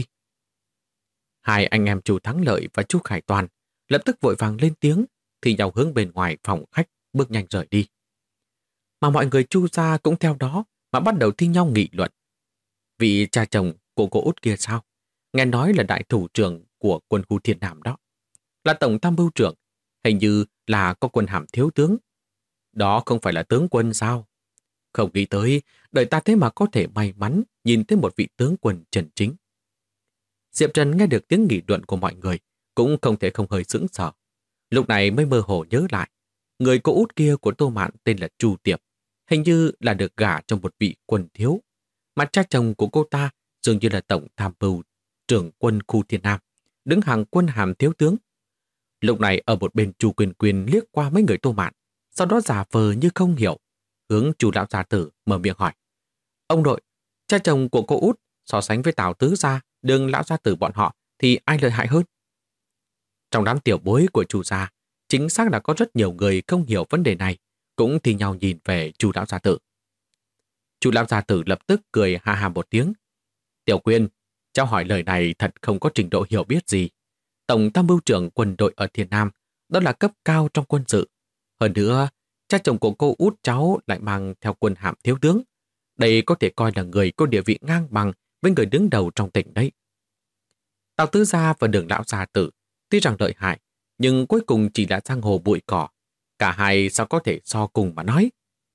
Hai anh em chú Thắng Lợi và chú Khải Toàn lập tức vội vàng lên tiếng, thì nhau hướng bên ngoài phòng khách bước nhanh rời đi. Mà mọi người Chu gia cũng theo đó mà bắt đầu thi nhau nghị luận. Vị cha chồng của cô út kia sao? Nghe nói là đại thủ trưởng của quân khu Thiên Nam đó. Là tổng tham mưu trưởng, hình như là có quân hàm thiếu tướng. Đó không phải là tướng quân sao? Không nghĩ tới, đời ta thế mà có thể may mắn nhìn thấy một vị tướng quân chân chính. Diệp Trần nghe được tiếng nghị luận của mọi người, cũng không thể không hơi sững sờ. Lúc này mới mơ hồ nhớ lại, người cô út kia của Tô Mạn tên là Chu Tiệp, hình như là được gả cho một vị quân thiếu. Mà cha chồng của cô ta dường như là tổng tham mưu trưởng quân khu Thiên Nam, đứng hàng quân hàm thiếu tướng. Lúc này ở một bên Chu Quyền Quyền liếc qua mấy người Tô Mạn, sau đó giả vờ như không hiểu, hướng Chu lão gia tử mở miệng hỏi: Ông nội, cha chồng của cô út so sánh với Tào Tứ gia, Đường lão gia tử bọn họ thì ai lợi hại hơn? Trong đám tiểu bối của Chu gia, chính xác là có rất nhiều người không hiểu vấn đề này, cũng thì nhau nhìn về Chu lão gia tử. Chu lão gia tử lập tức cười ha ha một tiếng. Tiểu Quyên, cháu hỏi lời này thật không có trình độ hiểu biết gì. Tổng tham mưu trưởng quân đội ở Thiên Nam, đó là cấp cao trong quân sự. Hơn nữa, cha chồng của cô út cháu lại mang theo quân hàm thiếu tướng. Đây có thể coi là người có địa vị ngang bằng với người đứng đầu trong tỉnh đấy. Tào Tứ gia và Đường lão gia tử tuy rằng lợi hại, nhưng cuối cùng chỉ là giang hồ bụi cỏ. Cả hai sao có thể so cùng mà nói.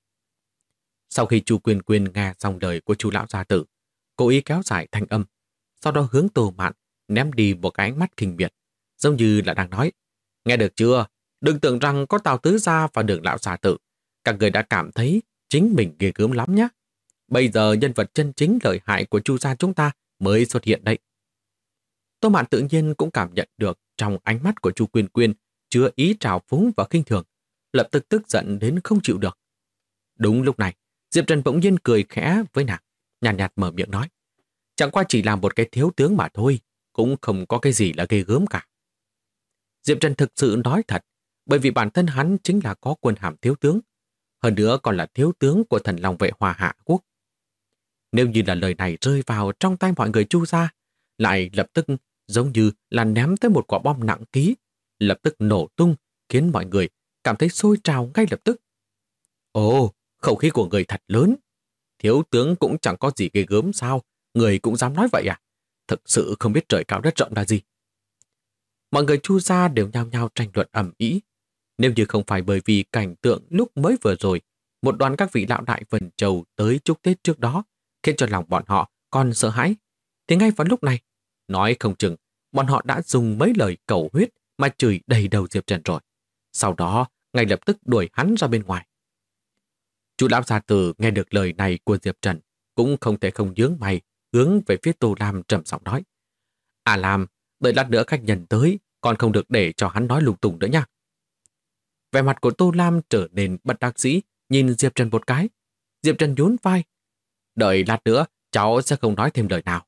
Sau khi Chu Quyên Quyên nghe xong lời của Chu lão gia tử, cố ý kéo dài thanh âm, sau đó hướng Tô Mạn ném đi một cái ánh mắt kinh miệt, giống như là đang nói: Nghe được chưa? Đừng tưởng rằng có Tào Tứ gia và Đường lão gia tử, các người đã cảm thấy chính mình ghê gớm lắm nhé. Bây giờ nhân vật chân chính lợi hại của Chu gia chúng ta mới xuất hiện đấy. Tô Mạn tự nhiên cũng cảm nhận được trong ánh mắt của Chu Quyên Quyên chứa ý trào phúng và khinh thường, lập tức tức giận đến không chịu được. Đúng lúc này, Diệp Trần bỗng nhiên cười khẽ với nàng, nhàn nhạt mở miệng nói: Chẳng qua chỉ là một cái thiếu tướng mà thôi, cũng không có cái gì là ghê gớm cả. Diệp Trần thực sự nói thật, bởi vì bản thân hắn chính là có quân hàm thiếu tướng, hơn nữa còn là thiếu tướng của Thần Long Vệ Hòa Hạ Quốc. Nếu như là lời này rơi vào trong tay mọi người Chu gia, lại lập tức giống như là ném tới một quả bom nặng ký, lập tức nổ tung, khiến mọi người cảm thấy sôi trào ngay lập tức. Ồ, khẩu khí của người thật lớn. Thiếu tướng cũng chẳng có gì ghê gớm sao, người cũng dám nói vậy à? Thực sự không biết trời cao đất rộng là gì. Mọi người Chu gia đều nhao nhao tranh luận ầm ĩ. Nếu như không phải bởi vì cảnh tượng lúc mới vừa rồi, một đoàn các vị lão đại Vân Châu tới chúc Tết trước đó, khiến cho lòng bọn họ còn sợ hãi, thì ngay vào lúc này, nói không chừng, bọn họ đã dùng mấy lời cầu huyết mà chửi đầy đầu Diệp Trần rồi. Sau đó, ngay lập tức đuổi hắn ra bên ngoài. Chú lão gia tử nghe được lời này của Diệp Trần, cũng không thể không nhướng mày, hướng về phía Tô Lam trầm giọng nói: À Lam, đợi lát nữa khách nhân tới, còn không được để cho hắn nói lung tung nữa nha. Vẻ mặt của Tô Lam trở nên bất đắc dĩ, nhìn Diệp Trần một cái. Diệp Trần nhún vai: Đợi lát nữa, cháu sẽ không nói thêm lời nào.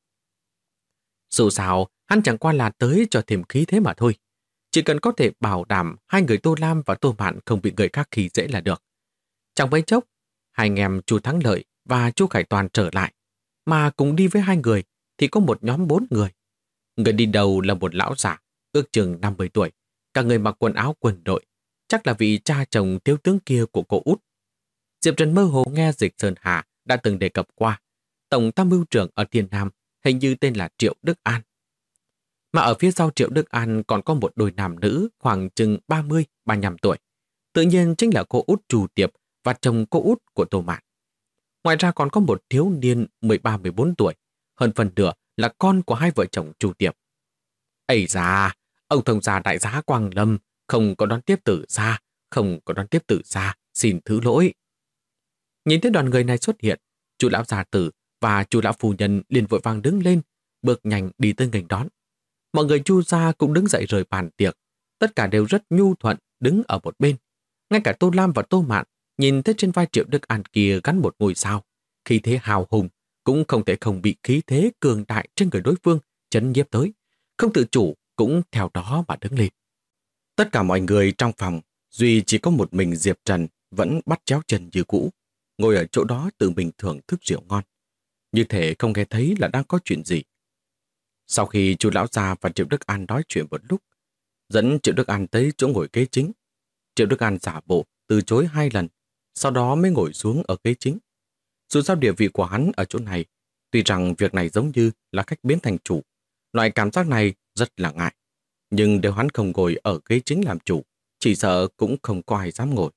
Dù sao, hắn chẳng qua là tới cho thêm khí thế mà thôi. Chỉ cần có thể bảo đảm hai người Tô Lam và Tô Mạn không bị người khác khi dễ là được. Chẳng mấy chốc, hai anh em Chu Thắng Lợi và Chu Khải Toàn trở lại, mà cùng đi với hai người thì có một nhóm 4 người. Người đi đầu là một lão giả, ước chừng 50 tuổi, cả người mặc quần áo quân đội, chắc là vị cha chồng thiếu tướng kia của cô út. Diệp Trần mơ hồ nghe Dịch Sơn Hà đã từng đề cập qua, tổng tham mưu trưởng ở Thiên Nam hình như tên là Triệu Đức An. Mà ở phía sau Triệu Đức An còn có một đôi nam nữ khoảng chừng 30-35 tuổi. Tự nhiên chính là cô út Chu Tiệp và chồng cô út của Tô Mạn. Ngoài ra còn có một thiếu niên 13-14 tuổi, hơn phần nửa là con của hai vợ chồng Chu Tiệp. Ây da, ông thông gia đại giá Quang Lâm không có đón tiếp tử gia, không có đón tiếp tử gia, xin thứ lỗi. Nhìn thấy đoàn người này xuất hiện, chú lão gia tử và chú lão phu nhân liền vội vàng đứng lên, bước nhanh đi tới nghênh đón. Mọi người Chu gia cũng đứng dậy rời bàn tiệc, tất cả đều rất nhu thuận đứng ở một bên. Ngay cả Tô Lam và Tô Mạn nhìn thấy trên vai Triệu Đức An kia gắn một ngôi sao, khí thế hào hùng cũng không thể không bị khí thế cường đại trên người đối phương chấn nhiếp tới, không tự chủ cũng theo đó mà đứng lên. Tất cả mọi người trong phòng, duy chỉ có một mình Diệp Trần vẫn bắt chéo chân như cũ, ngồi ở chỗ đó tự mình thưởng thức rượu ngon, như thể không nghe thấy là đang có chuyện gì. Sau khi chú lão già và Triệu Đức An nói chuyện một lúc, dẫn Triệu Đức An tới chỗ ngồi ghế chính. Triệu Đức An giả bộ từ chối 2 lần, sau đó mới ngồi xuống ở ghế chính. Dù sao địa vị của hắn ở chỗ này, tuy rằng việc này giống như là khách biến thành chủ, loại cảm giác này rất là ngại. Nhưng nếu hắn không ngồi ở ghế chính làm chủ, chỉ sợ cũng không có ai dám ngồi.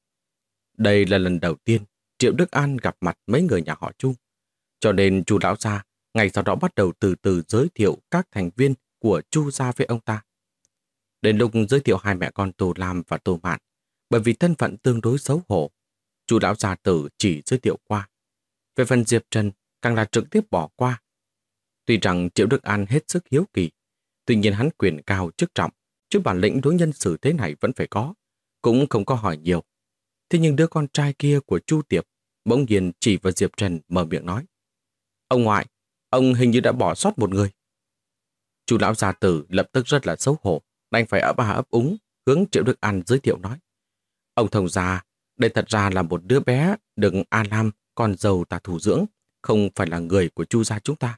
Đây là lần đầu tiên Triệu Đức An gặp mặt mấy người nhà họ Chu, cho nên Chu lão gia ngay sau đó bắt đầu từ từ giới thiệu các thành viên của Chu gia với ông ta. Đến lúc giới thiệu hai mẹ con Tô Lam và Tô Mạn, bởi vì thân phận tương đối xấu hổ, Chu lão gia tử chỉ giới thiệu qua. Về phần Diệp Trần càng là trực tiếp bỏ qua. Tuy rằng Triệu Đức An hết sức hiếu kỳ, tuy nhiên hắn quyền cao chức trọng, chứ bản lĩnh đối nhân xử thế này vẫn phải có, cũng không có hỏi nhiều. Thế nhưng đứa con trai kia của Chu Tiệp bỗng nhiên chỉ vào Diệp Trần mở miệng nói: "Ông ngoại, ông hình như đã bỏ sót một người." Chu lão gia tử lập tức rất là xấu hổ, đành phải ấp à ấp úng hướng Triệu Đức An giới thiệu nói: "Ông thông gia, đây thật ra là một đứa bé được A Lam, con dâu ta thủ dưỡng, không phải là người của Chu gia chúng ta."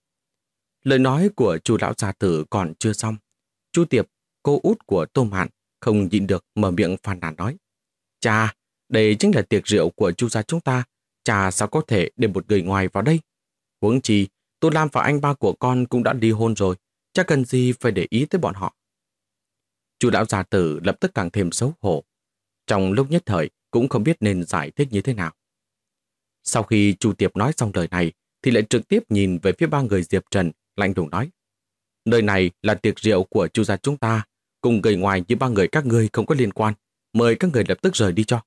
Lời nói của Chu lão gia tử còn chưa xong, Chu Tiệp, cô út của Tô Mạn, không nhịn được mở miệng phàn nàn nói: "Cha, đây chính là tiệc rượu của Chu gia chúng ta, cha sao có thể để một người ngoài vào đây? Huống chi, Tô Lam và anh ba của con cũng đã ly hôn rồi, cha cần gì phải để ý tới bọn họ?" Chu lão gia tử lập tức càng thêm xấu hổ. Trong lúc nhất thời cũng không biết nên giải thích như thế nào. Sau khi Chu Tiệp nói xong lời này, thì lại trực tiếp nhìn về phía ba người Diệp Trần, lạnh lùng nói: "Nơi này là tiệc rượu của Chu gia chúng ta, cùng người ngoài như ba người các ngươi không có liên quan, mời các người lập tức rời đi cho."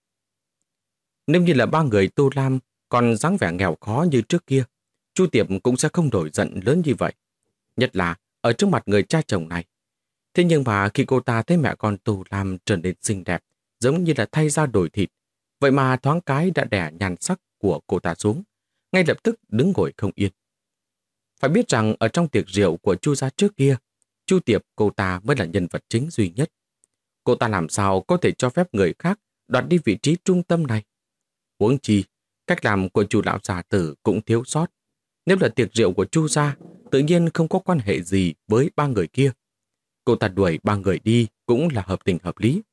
Nếu như là ba người Tô Lam còn dáng vẻ nghèo khó như trước kia, Chu Tiệp cũng sẽ không nổi giận lớn như vậy, nhất là ở trước mặt người cha chồng này. Thế nhưng mà khi cô ta thấy mẹ con Tô Lam trở nên xinh đẹp, giống như là thay da đổi thịt, vậy mà thoáng cái đã đè nhan sắc của cô ta xuống, ngay lập tức đứng ngồi không yên. Phải biết rằng ở trong tiệc rượu của Chu gia trước kia, Chu Tiệp cô ta mới là nhân vật chính duy nhất. Cô ta làm sao có thể cho phép người khác đoạt đi vị trí trung tâm này? Huống chi, cách làm của Chu lão già tử cũng thiếu sót. Nếu là tiệc rượu của Chu gia, tự nhiên không có quan hệ gì với ba người kia. Cô ta đuổi ba người đi cũng là hợp tình hợp lý.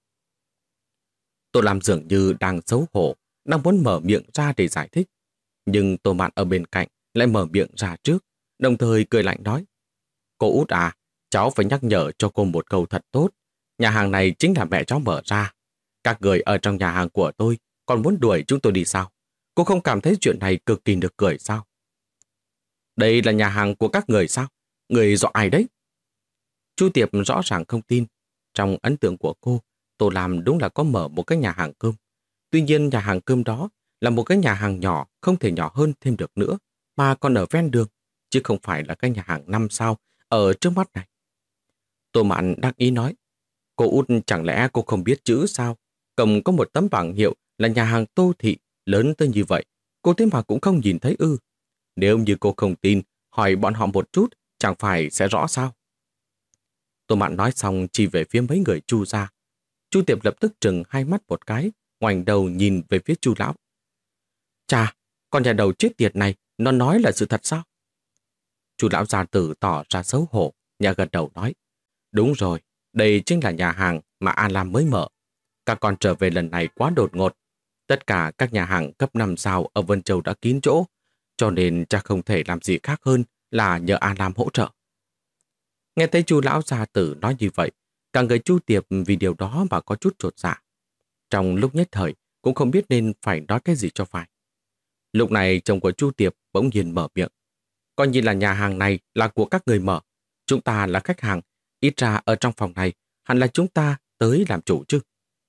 Tô Lam dường như đang xấu hổ, đang muốn mở miệng ra để giải thích. Nhưng Tô Mạn ở bên cạnh lại mở miệng ra trước, đồng thời cười lạnh nói: "Cô út à, cháu phải nhắc nhở cho cô một câu thật tốt. Nhà hàng này chính là mẹ cháu mở ra. Các người ở trong nhà hàng của tôi còn muốn đuổi chúng tôi đi sao? Cô không cảm thấy chuyện này cực kỳ được cười sao?" "Đây là nhà hàng của các người sao? Người dọa ai đấy?" Chu Tiệp rõ ràng không tin. Trong ấn tượng của cô, Tô Lam đúng là có mở một cái nhà hàng cơm. Tuy nhiên nhà hàng cơm đó là một cái nhà hàng nhỏ, không thể nhỏ hơn thêm được nữa, mà còn ở ven đường, chứ không phải là cái nhà hàng 5 sao ở trước mắt này. Tô Mạn đắc ý nói: "Cô út chẳng lẽ cô không biết chữ sao? Cầm có một tấm bảng hiệu là nhà hàng Tô Thị, lớn tới như vậy, cô thế mà cũng không nhìn thấy ư? Nếu như cô không tin, hỏi bọn họ một chút, chẳng phải sẽ rõ sao?" Tô Mạn nói xong chỉ về phía mấy người Chu gia. Chu Tiệp lập tức trừng hai mắt một cái, ngoảnh đầu nhìn về phía Chu lão. "Chà, con nhà đầu chết tiệt này, nó nói là sự thật sao?" Chu lão già tử tỏ ra xấu hổ, nhà gật đầu nói: "Đúng rồi, đây chính là nhà hàng mà An Lam mới mở. Các con trở về lần này quá đột ngột. Tất cả các nhà hàng cấp 5 sao ở Vân Châu đã kín chỗ, cho nên cha không thể làm gì khác hơn là nhờ An Lam hỗ trợ." Nghe thấy Chu lão gia tử nói như vậy, cả người Chu Tiệp vì điều đó mà có chút chột dạ. Trong lúc nhất thời, cũng không biết nên phải nói cái gì cho phải. Lúc này chồng của Chu Tiệp bỗng nhiên mở miệng. Coi như là nhà hàng này là của các người mở. Chúng ta là khách hàng. Ít ra ở trong phòng này hẳn là chúng ta tới làm chủ chứ.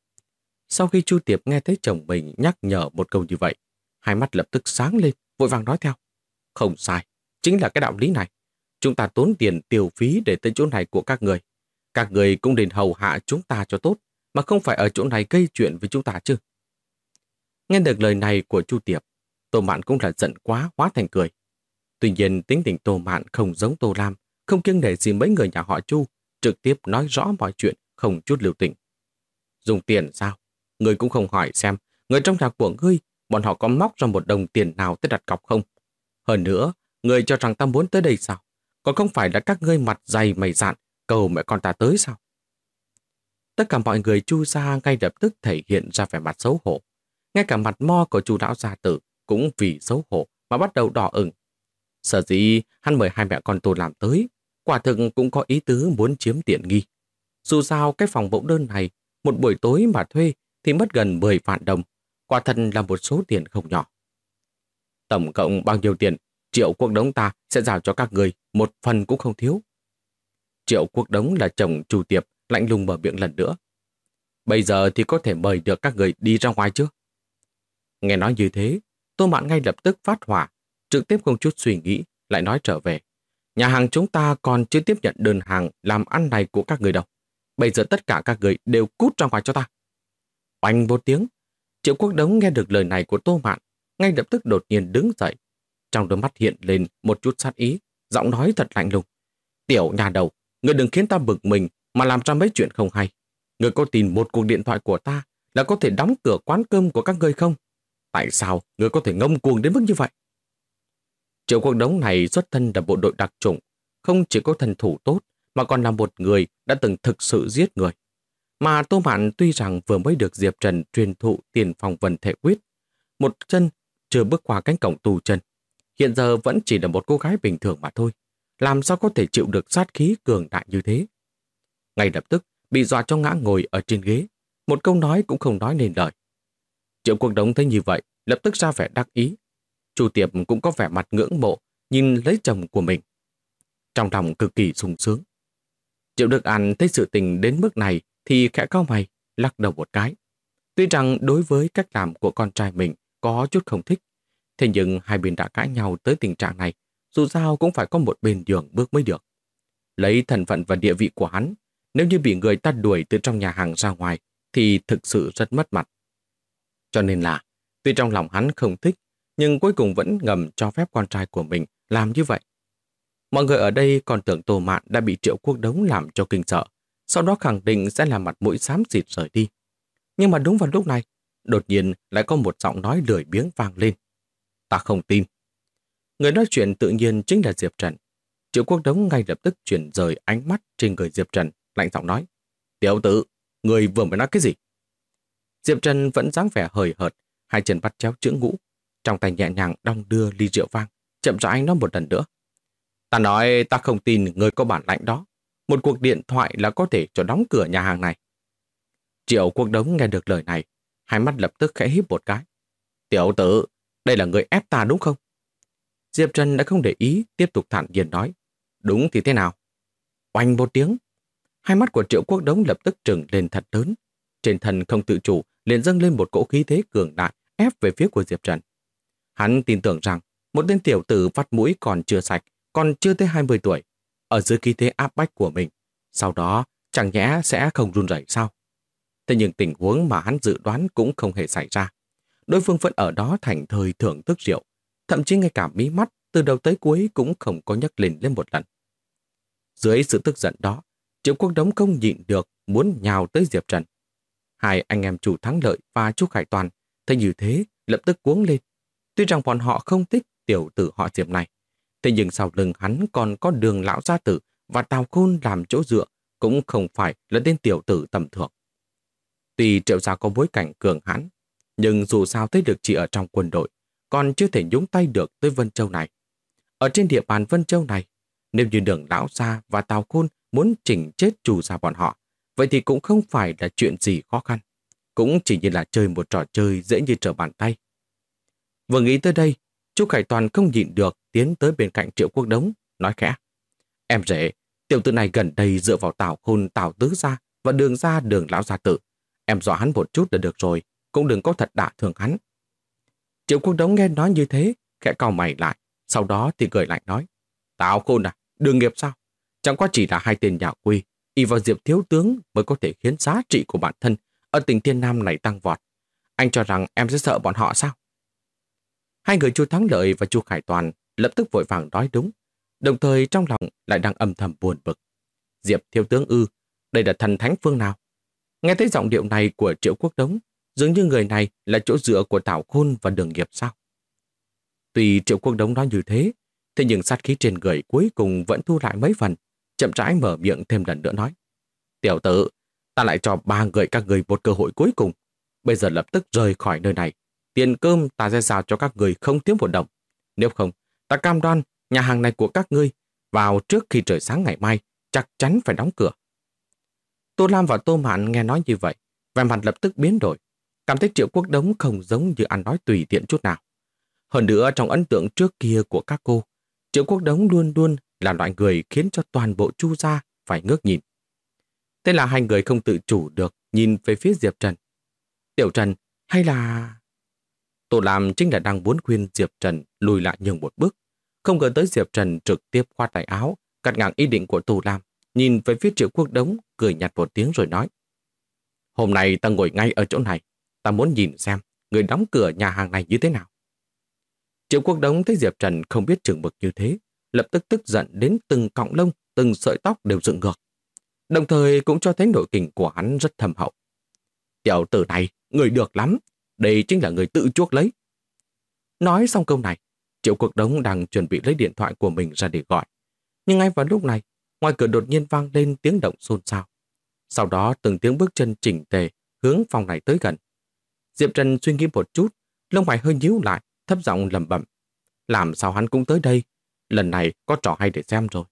Sau khi Chu Tiệp nghe thấy chồng mình nhắc nhở một câu như vậy, hai mắt lập tức sáng lên, vội vàng nói theo. Không sai, chính là cái đạo lý này. Chúng ta tốn tiền tiêu phí để tới chỗ này của các người. Các người cũng nên hầu hạ chúng ta cho tốt, mà không phải ở chỗ này gây chuyện với chúng ta chứ. Nghe được lời này của Chu Tiệp, Tô Mạn cũng là giận quá hóa thành cười. Tuy nhiên tính tình Tô Mạn không giống Tô Lam, không kiêng nể gì mấy người nhà họ Chu, trực tiếp nói rõ mọi chuyện, không chút lưu tình. Dùng tiền sao? Ngươi cũng không hỏi xem, người trong nhà của ngươi, bọn họ có móc ra một đồng tiền nào tới đặt cọc không? Hơn nữa, ngươi cho rằng ta muốn tới đây sao? Còn không phải là các ngươi mặt dày mày dạn, cầu mẹ con ta tới sao? Tất cả mọi người Chu gia ngay lập tức thể hiện ra vẻ mặt xấu hổ. Ngay cả mặt mo của Chu lão gia tử cũng vì xấu hổ mà bắt đầu đỏ ửng. Sở dĩ hắn mời hai mẹ con Tô làm tới, quả thực cũng có ý tứ muốn chiếm tiện nghi. Dù sao cái phòng mẫu đơn này, một buổi tối mà thuê thì mất gần 10 vạn đồng, quả thật là một số tiền không nhỏ. Tổng cộng bao nhiêu tiền, Triệu Quốc Đống ta sẽ giao cho các người, một phần cũng không thiếu. Triệu Quốc Đống là chồng Chu Tiệp, lạnh lùng mở miệng lần nữa. Bây giờ thì có thể mời được các người đi ra ngoài chưa? Nghe nói như thế, Tô Mạn ngay lập tức phát hỏa, trực tiếp không chút suy nghĩ, lại nói trở về. Nhà hàng chúng ta còn chưa tiếp nhận đơn hàng làm ăn này của các người đâu. Bây giờ tất cả các người đều cút ra ngoài cho ta. Oanh một tiếng, Triệu Quốc Đống nghe được lời này của Tô Mạn, ngay lập tức đột nhiên đứng dậy. Trong đôi mắt hiện lên một chút sát ý, giọng nói thật lạnh lùng. Tiểu nhà đầu, người đừng khiến ta bực mình mà làm ra mấy chuyện không hay. Người có tin một cuộc điện thoại của ta là có thể đóng cửa quán cơm của các người không? Tại sao người có thể ngông cuồng đến mức như vậy? Triệu Quốc Đống này xuất thân là bộ đội đặc chủng, không chỉ có thần thủ tốt mà còn là một người đã từng thực sự giết người. Mà Tô Mạn tuy rằng vừa mới được Diệp Trần truyền thụ tiền phòng vần thể quyết, một chân chưa bước qua cánh cổng tù chân, hiện giờ vẫn chỉ là một cô gái bình thường mà thôi. Làm sao có thể chịu được sát khí cường đại như thế? Ngay lập tức bị dọa cho ngã ngồi ở trên ghế, một câu nói cũng không nói nên lời. Triệu Quốc Đống thấy như vậy, lập tức ra vẻ đắc ý. Chu Tiệp cũng có vẻ mặt ngưỡng mộ, nhìn lấy chồng của mình. Trong lòng cực kỳ sung sướng. Triệu Đức An thấy sự tình đến mức này thì khẽ cau mày, lắc đầu một cái. Tuy rằng đối với cách làm của con trai mình có chút không thích, thế nhưng hai bên đã cãi nhau tới tình trạng này, dù sao cũng phải có một bên đường bước mới được. Lấy thân phận và địa vị của hắn, nếu như bị người ta đuổi từ trong nhà hàng ra ngoài thì thực sự rất mất mặt. Cho nên là, tuy trong lòng hắn không thích, nhưng cuối cùng vẫn ngầm cho phép con trai của mình làm như vậy. Mọi người ở đây còn tưởng Tô Mạn đã bị Triệu Quốc Đống làm cho kinh sợ, sau đó khẳng định sẽ làm mặt mũi xám xịt rời đi. Nhưng mà đúng vào lúc này, đột nhiên lại có một giọng nói lười biếng vang lên. Ta không tin. Người nói chuyện tự nhiên chính là Diệp Trần. Triệu Quốc Đống ngay lập tức chuyển rời ánh mắt trên người Diệp Trần, lạnh giọng nói. Tiểu tử, người vừa mới nói cái gì? Diệp Trần vẫn dáng vẻ hời hợt, hai chân bắt chéo chữ ngũ, trong tay nhẹ nhàng đong đưa ly rượu vang, chậm rãi nói một lần nữa. Ta nói ta không tin người có bản lãnh đó. Một cuộc điện thoại là có thể cho đóng cửa nhà hàng này. Triệu Quốc Đống nghe được lời này, hai mắt lập tức khẽ híp một cái. Tiểu tử, đây là người ép ta đúng không? Diệp Trần đã không để ý, tiếp tục thản nhiên nói. Đúng thì thế nào? Oanh một tiếng. Hai mắt của Triệu Quốc Đống lập tức trừng lên thật lớn. Trên thân không tự chủ liền dâng lên một cỗ khí thế cường đại ép về phía của Diệp Trần. Hắn tin tưởng rằng một tên tiểu tử vắt mũi còn chưa sạch, còn chưa tới 20 tuổi, ở dưới khí thế áp bách của mình, sau đó chẳng nhẽ sẽ không run rẩy sao? Thế nhưng tình huống mà hắn dự đoán cũng không hề xảy ra. Đối phương vẫn ở đó thành thơi thưởng thức rượu, thậm chí ngay cả mí mắt từ đầu tới cuối cũng không có nhấc lên một lần. Dưới sự tức giận đó, Triệu Quốc Đống không nhịn được muốn nhào tới Diệp Trần. Hai anh em chủ Thắng Lợi và chú Khải Toàn thấy như thế lập tức cuống lên. Tuy rằng bọn họ không thích tiểu tử họ Diệp này, thế nhưng sau lưng hắn còn có Đường lão gia tử và Tào Khôn làm chỗ dựa, cũng không phải là tên tiểu tử tầm thường. Tuy Triệu gia có bối cảnh cường hãn, nhưng dù sao thế lực chỉ ở trong quân đội, còn chưa thể nhúng tay được tới Vân Châu này. Ở trên địa bàn Vân Châu này, nếu như Đường lão gia và Tào Khôn muốn chỉnh chết Chu gia bọn họ, vậy thì cũng không phải là chuyện gì khó khăn. cũng chỉ như là chơi một trò chơi dễ như trở bàn tay. Vừa nghĩ tới đây, chú Khải Toàn không nhịn được tiến tới bên cạnh Triệu Quốc Đống, nói khẽ. Em rể, tiểu tử này gần đây dựa vào Tào Khôn, Tào Tứ gia và Đường gia, Đường lão gia tử. Em dọa hắn một chút là được rồi, cũng đừng có thật đả thương hắn. Triệu Quốc Đống nghe nói như thế, khẽ cau mày lại, sau đó thì cười lạnh nói. Tào Khôn à, Đường Nghiệp sao? Chẳng qua chỉ là hai tên nhà quê, y vào Diệp thiếu tướng mới có thể khiến giá trị của bản thân ở tỉnh Thiên Nam này tăng vọt. Anh cho rằng em sẽ sợ bọn họ sao? Hai người Chu Thắng Lợi và Chu Khải Toàn lập tức vội vàng nói đúng, đồng thời trong lòng lại đang âm thầm buồn bực. Diệp thiếu tướng ư, đây là thần thánh phương nào? Nghe thấy giọng điệu này của Triệu Quốc Đống, dường như người này là chỗ dựa của Tào Khôn và Đường Nghiệp sao? Tuy Triệu Quốc Đống nói như thế, thế nhưng sát khí trên người cuối cùng vẫn thu lại mấy phần, chậm rãi mở miệng thêm lần nữa nói. Tiểu tử, ta lại cho ba người các người một cơ hội cuối cùng. Bây giờ lập tức rời khỏi nơi này. Tiền cơm ta sẽ giao cho các người không thiếu một đồng. Nếu không, ta cam đoan nhà hàng này của các ngươi vào trước khi trời sáng ngày mai chắc chắn phải đóng cửa. Tô Lam và Tô Mạn nghe nói như vậy, vẻ mặt lập tức biến đổi, cảm thấy Triệu Quốc Đống không giống như ăn nói tùy tiện chút nào. Hơn nữa trong ấn tượng trước kia của các cô, Triệu Quốc Đống luôn luôn là loại người khiến cho toàn bộ Chu gia phải ngước nhìn. Thế là hai người không tự chủ được nhìn về phía Diệp Trần. Tiểu Trần, hay là... Tô Lam chính là đang muốn khuyên Diệp Trần lùi lại nhường một bước. Không ngờ tới Diệp Trần trực tiếp khoát tay áo, cắt ngang ý định của Tô Lam, nhìn về phía Triệu Quốc Đống, cười nhạt một tiếng rồi nói. Hôm nay ta ngồi ngay ở chỗ này, ta muốn nhìn xem người đóng cửa nhà hàng này như thế nào. Triệu Quốc Đống thấy Diệp Trần không biết chừng mực như thế, lập tức tức giận đến từng cọng lông, từng sợi tóc đều dựng ngược. Đồng thời cũng cho thấy nội kình của hắn rất thâm hậu. Tiểu tử này, người được lắm, đây chính là người tự chuốc lấy. Nói xong câu này, Triệu Quốc Đống đang chuẩn bị lấy điện thoại của mình ra để gọi. Nhưng ngay vào lúc này, ngoài cửa đột nhiên vang lên tiếng động xôn xao. Sau đó từng tiếng bước chân chỉnh tề hướng phòng này tới gần. Diệp Trần suy nghĩ một chút, lông mày hơi nhíu lại, thấp giọng lẩm bẩm. Làm sao hắn cũng tới đây? Lần này có trò hay để xem rồi.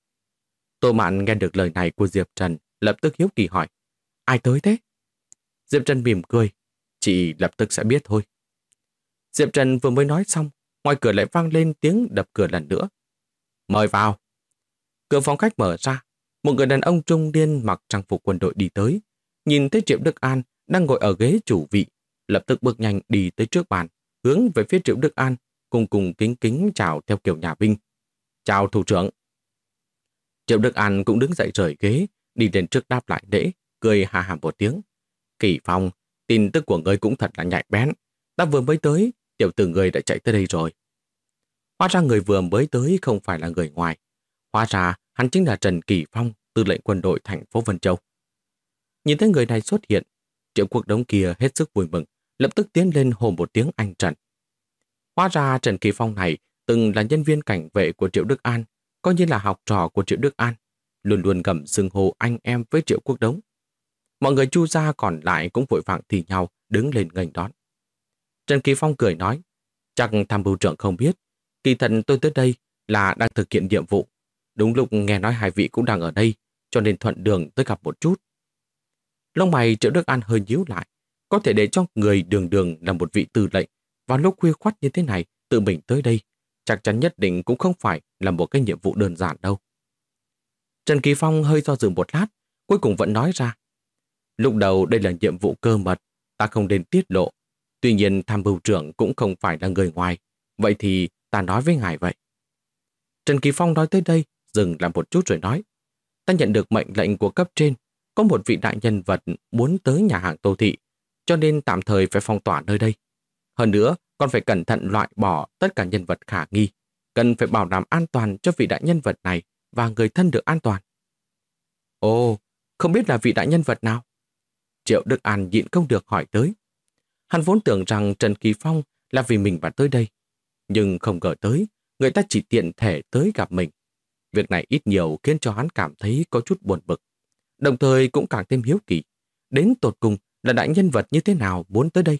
Tô Mạn nghe được lời này của Diệp Trần, lập tức hiếu kỳ hỏi. Ai tới thế? Diệp Trần mỉm cười. Chị lập tức sẽ biết thôi. Diệp Trần vừa mới nói xong, ngoài cửa lại vang lên tiếng đập cửa lần nữa. Mời vào. Cửa phòng khách mở ra, một người đàn ông trung niên mặc trang phục quân đội đi tới, nhìn thấy Triệu Đức An đang ngồi ở ghế chủ vị, lập tức bước nhanh đi tới trước bàn, hướng về phía Triệu Đức An, cùng kính kính chào theo kiểu nhà binh. Chào thủ trưởng. Triệu Đức An cũng đứng dậy rời ghế, đi lên trước đáp lại lễ, cười hà hà một tiếng. Kỳ Phong, tin tức của ngươi cũng thật là nhạy bén. Ta vừa mới tới, tiểu tử ngươi đã chạy tới đây rồi. Hóa ra người vừa mới tới không phải là người ngoài. Hóa ra hắn chính là Trần Kỳ Phong, tư lệnh quân đội thành phố Vân Châu. Nhìn thấy người này xuất hiện, Triệu Quốc Đống kia hết sức vui mừng, lập tức tiến lên hô một tiếng anh Trần. Hóa ra Trần Kỳ Phong này từng là nhân viên cảnh vệ của Triệu Đức An, coi như là học trò của Triệu Đức An, luôn luôn gầm xưng hô anh em với Triệu Quốc Đống. Mọi người Chu gia còn lại cũng vội vàng thì nhau đứng lên nghênh đón. Trần Kỳ Phong cười nói, chắc tham mưu trưởng không biết, kỳ thật tôi tới đây là đang thực hiện nhiệm vụ. Đúng lúc nghe nói hai vị cũng đang ở đây, cho nên thuận đường tới gặp một chút. Lông mày Triệu Đức An hơi nhíu lại, có thể để cho người đường đường là một vị tư lệnh vào lúc khuya khoắt như thế này tự mình tới đây, chắc chắn nhất định cũng không phải là một cái nhiệm vụ đơn giản đâu. Trần Kỳ Phong hơi do dự một lát, cuối cùng vẫn nói ra. Lúc đầu đây là nhiệm vụ cơ mật, ta không nên tiết lộ. Tuy nhiên tham mưu trưởng cũng không phải là người ngoài, vậy thì ta nói với ngài vậy. Trần Kỳ Phong nói tới đây, dừng lại một chút rồi nói. Ta nhận được mệnh lệnh của cấp trên, có một vị đại nhân vật muốn tới nhà hàng Tô Thị, cho nên tạm thời phải phong tỏa nơi đây. Hơn nữa, còn phải cẩn thận loại bỏ tất cả nhân vật khả nghi, cần phải bảo đảm an toàn cho vị đại nhân vật này và người thân được an toàn. Ồ, không biết là vị đại nhân vật nào? Triệu Đức An nhịn không được hỏi tới. Hắn vốn tưởng rằng Trần Kỳ Phong là vì mình mà tới đây, nhưng không ngờ tới, người ta chỉ tiện thể tới gặp mình. Việc này ít nhiều khiến cho hắn cảm thấy có chút buồn bực, đồng thời cũng càng thêm hiếu kỳ. Đến tột cùng là đại nhân vật như thế nào muốn tới đây?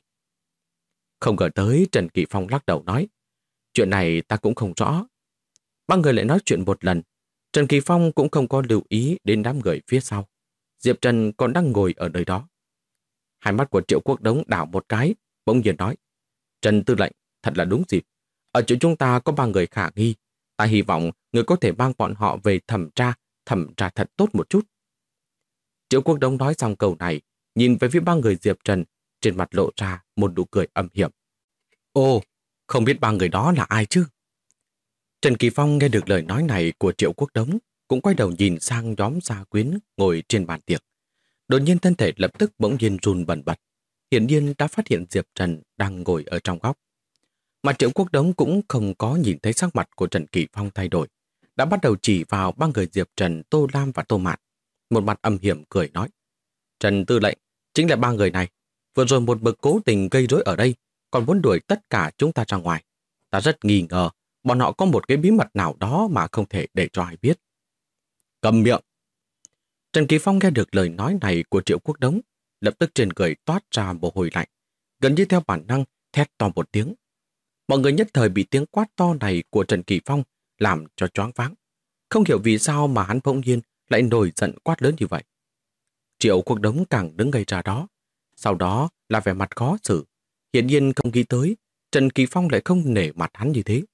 Không ngờ tới, Trần Kỳ Phong lắc đầu nói, chuyện này ta cũng không rõ. Ba người lại nói chuyện một lần, Trần Kỳ Phong cũng không có lưu ý đến đám người phía sau. Diệp Trần còn đang ngồi ở nơi đó. Hai mắt của Triệu Quốc Đống đảo một cái, bỗng nhiên nói: Trần tư lệnh, thật là đúng dịp. Ở chỗ chúng ta có 3 người khả nghi. Ta hy vọng người có thể mang bọn họ về thẩm tra thật tốt một chút. Triệu Quốc Đống nói xong câu này, nhìn về phía 3 người Diệp Trần, trên mặt lộ ra một nụ cười âm hiểm. Ồ, không biết 3 người đó là ai chứ? Trần Kỳ Phong nghe được lời nói này của Triệu Quốc Đống, cũng quay đầu nhìn sang nhóm gia quyến ngồi trên bàn tiệc. Đột nhiên thân thể lập tức bỗng nhiên run bần bật. Hiển nhiên đã phát hiện Diệp Trần đang ngồi ở trong góc. Mà Triệu Quốc Đống cũng không có nhìn thấy sắc mặt của Trần Kỳ Phong thay đổi, đã bắt đầu chỉ vào 3 người Diệp Trần, Tô Lam và Tô Mạn. Một mặt âm hiểm cười nói: Trần tư lệnh, chính là 3 người này. Vừa rồi một bậc cố tình gây rối ở đây, còn muốn đuổi tất cả chúng ta ra ngoài. Ta rất nghi ngờ bọn họ có một cái bí mật nào đó mà không thể để cho ai biết. Cầm miệng! Trần Kỳ Phong nghe được lời nói này của Triệu Quốc Đống, lập tức trên người toát ra mồ hôi lạnh, gần như theo bản năng thét to một tiếng. Mọi người nhất thời bị tiếng quát to này của Trần Kỳ Phong làm cho choáng váng. Không hiểu vì sao mà hắn bỗng nhiên lại nổi giận quát lớn như vậy. Triệu Quốc Đống càng đứng ngây ra đó, sau đó là vẻ mặt khó xử. Hiển nhiên không nghĩ tới Trần Kỳ Phong lại không nể mặt hắn như thế.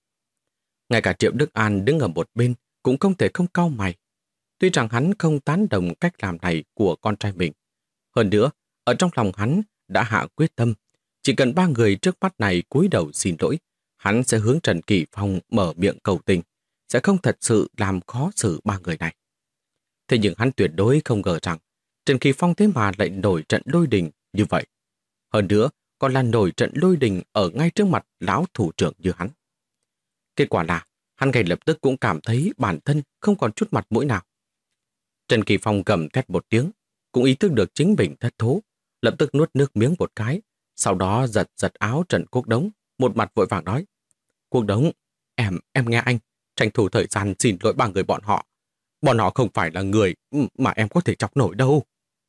Ngay cả Triệu Đức An đứng ở một bên cũng không thể không cau mày. Tuy rằng hắn không tán đồng cách làm này của con trai mình. Hơn nữa, ở trong lòng hắn đã hạ quyết tâm, chỉ cần 3 người trước mắt này cúi đầu xin lỗi, hắn sẽ hướng Trần Kỳ Phong mở miệng cầu tình, sẽ không thật sự làm khó xử 3 người này. Thế nhưng hắn tuyệt đối không ngờ rằng Trần Kỳ Phong thế mà lại nổi trận lôi đình như vậy. Hơn nữa, còn là nổi trận lôi đình ở ngay trước mặt lão thủ trưởng như hắn. Kết quả là, hắn ngay lập tức cũng cảm thấy bản thân không còn chút mặt mũi nào. Trần Kỳ Phong gầm thét một tiếng, cũng ý thức được chính mình thất thố, lập tức nuốt nước miếng một cái, sau đó giật giật áo Trần Quốc Đống, một mặt vội vàng nói: Quốc Đống, em nghe anh, tranh thủ thời gian xin lỗi 3 người bọn họ. Bọn họ không phải là người mà em có thể chọc nổi đâu.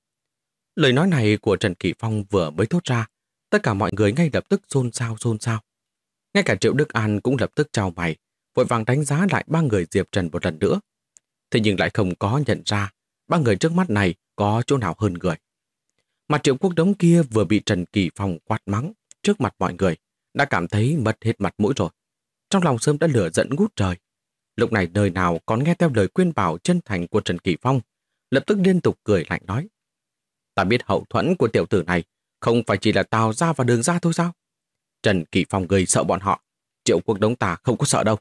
Lời nói này của Trần Kỳ Phong vừa mới thốt ra, tất cả mọi người ngay lập tức xôn xao. Ngay cả Triệu Đức An cũng lập tức chau mày, vội vàng đánh giá lại 3 người Diệp Trần một lần nữa. Thế nhưng lại không có nhận ra 3 người trước mắt này có chỗ nào hơn người. Mà Triệu Quốc Đống kia vừa bị Trần Kỳ Phong quát mắng trước mặt mọi người, đã cảm thấy mất hết mặt mũi rồi. Trong lòng sớm đã lửa giận ngút trời. Lúc này đời nào còn nghe theo lời khuyên bảo chân thành của Trần Kỳ Phong, lập tức liên tục cười lạnh nói: Ta biết hậu thuẫn của tiểu tử này không phải chỉ là Tào Gia và Đường Gia thôi sao? Trần Kỳ Phong gây sợ bọn họ, Triệu Quốc Đống ta không có sợ đâu.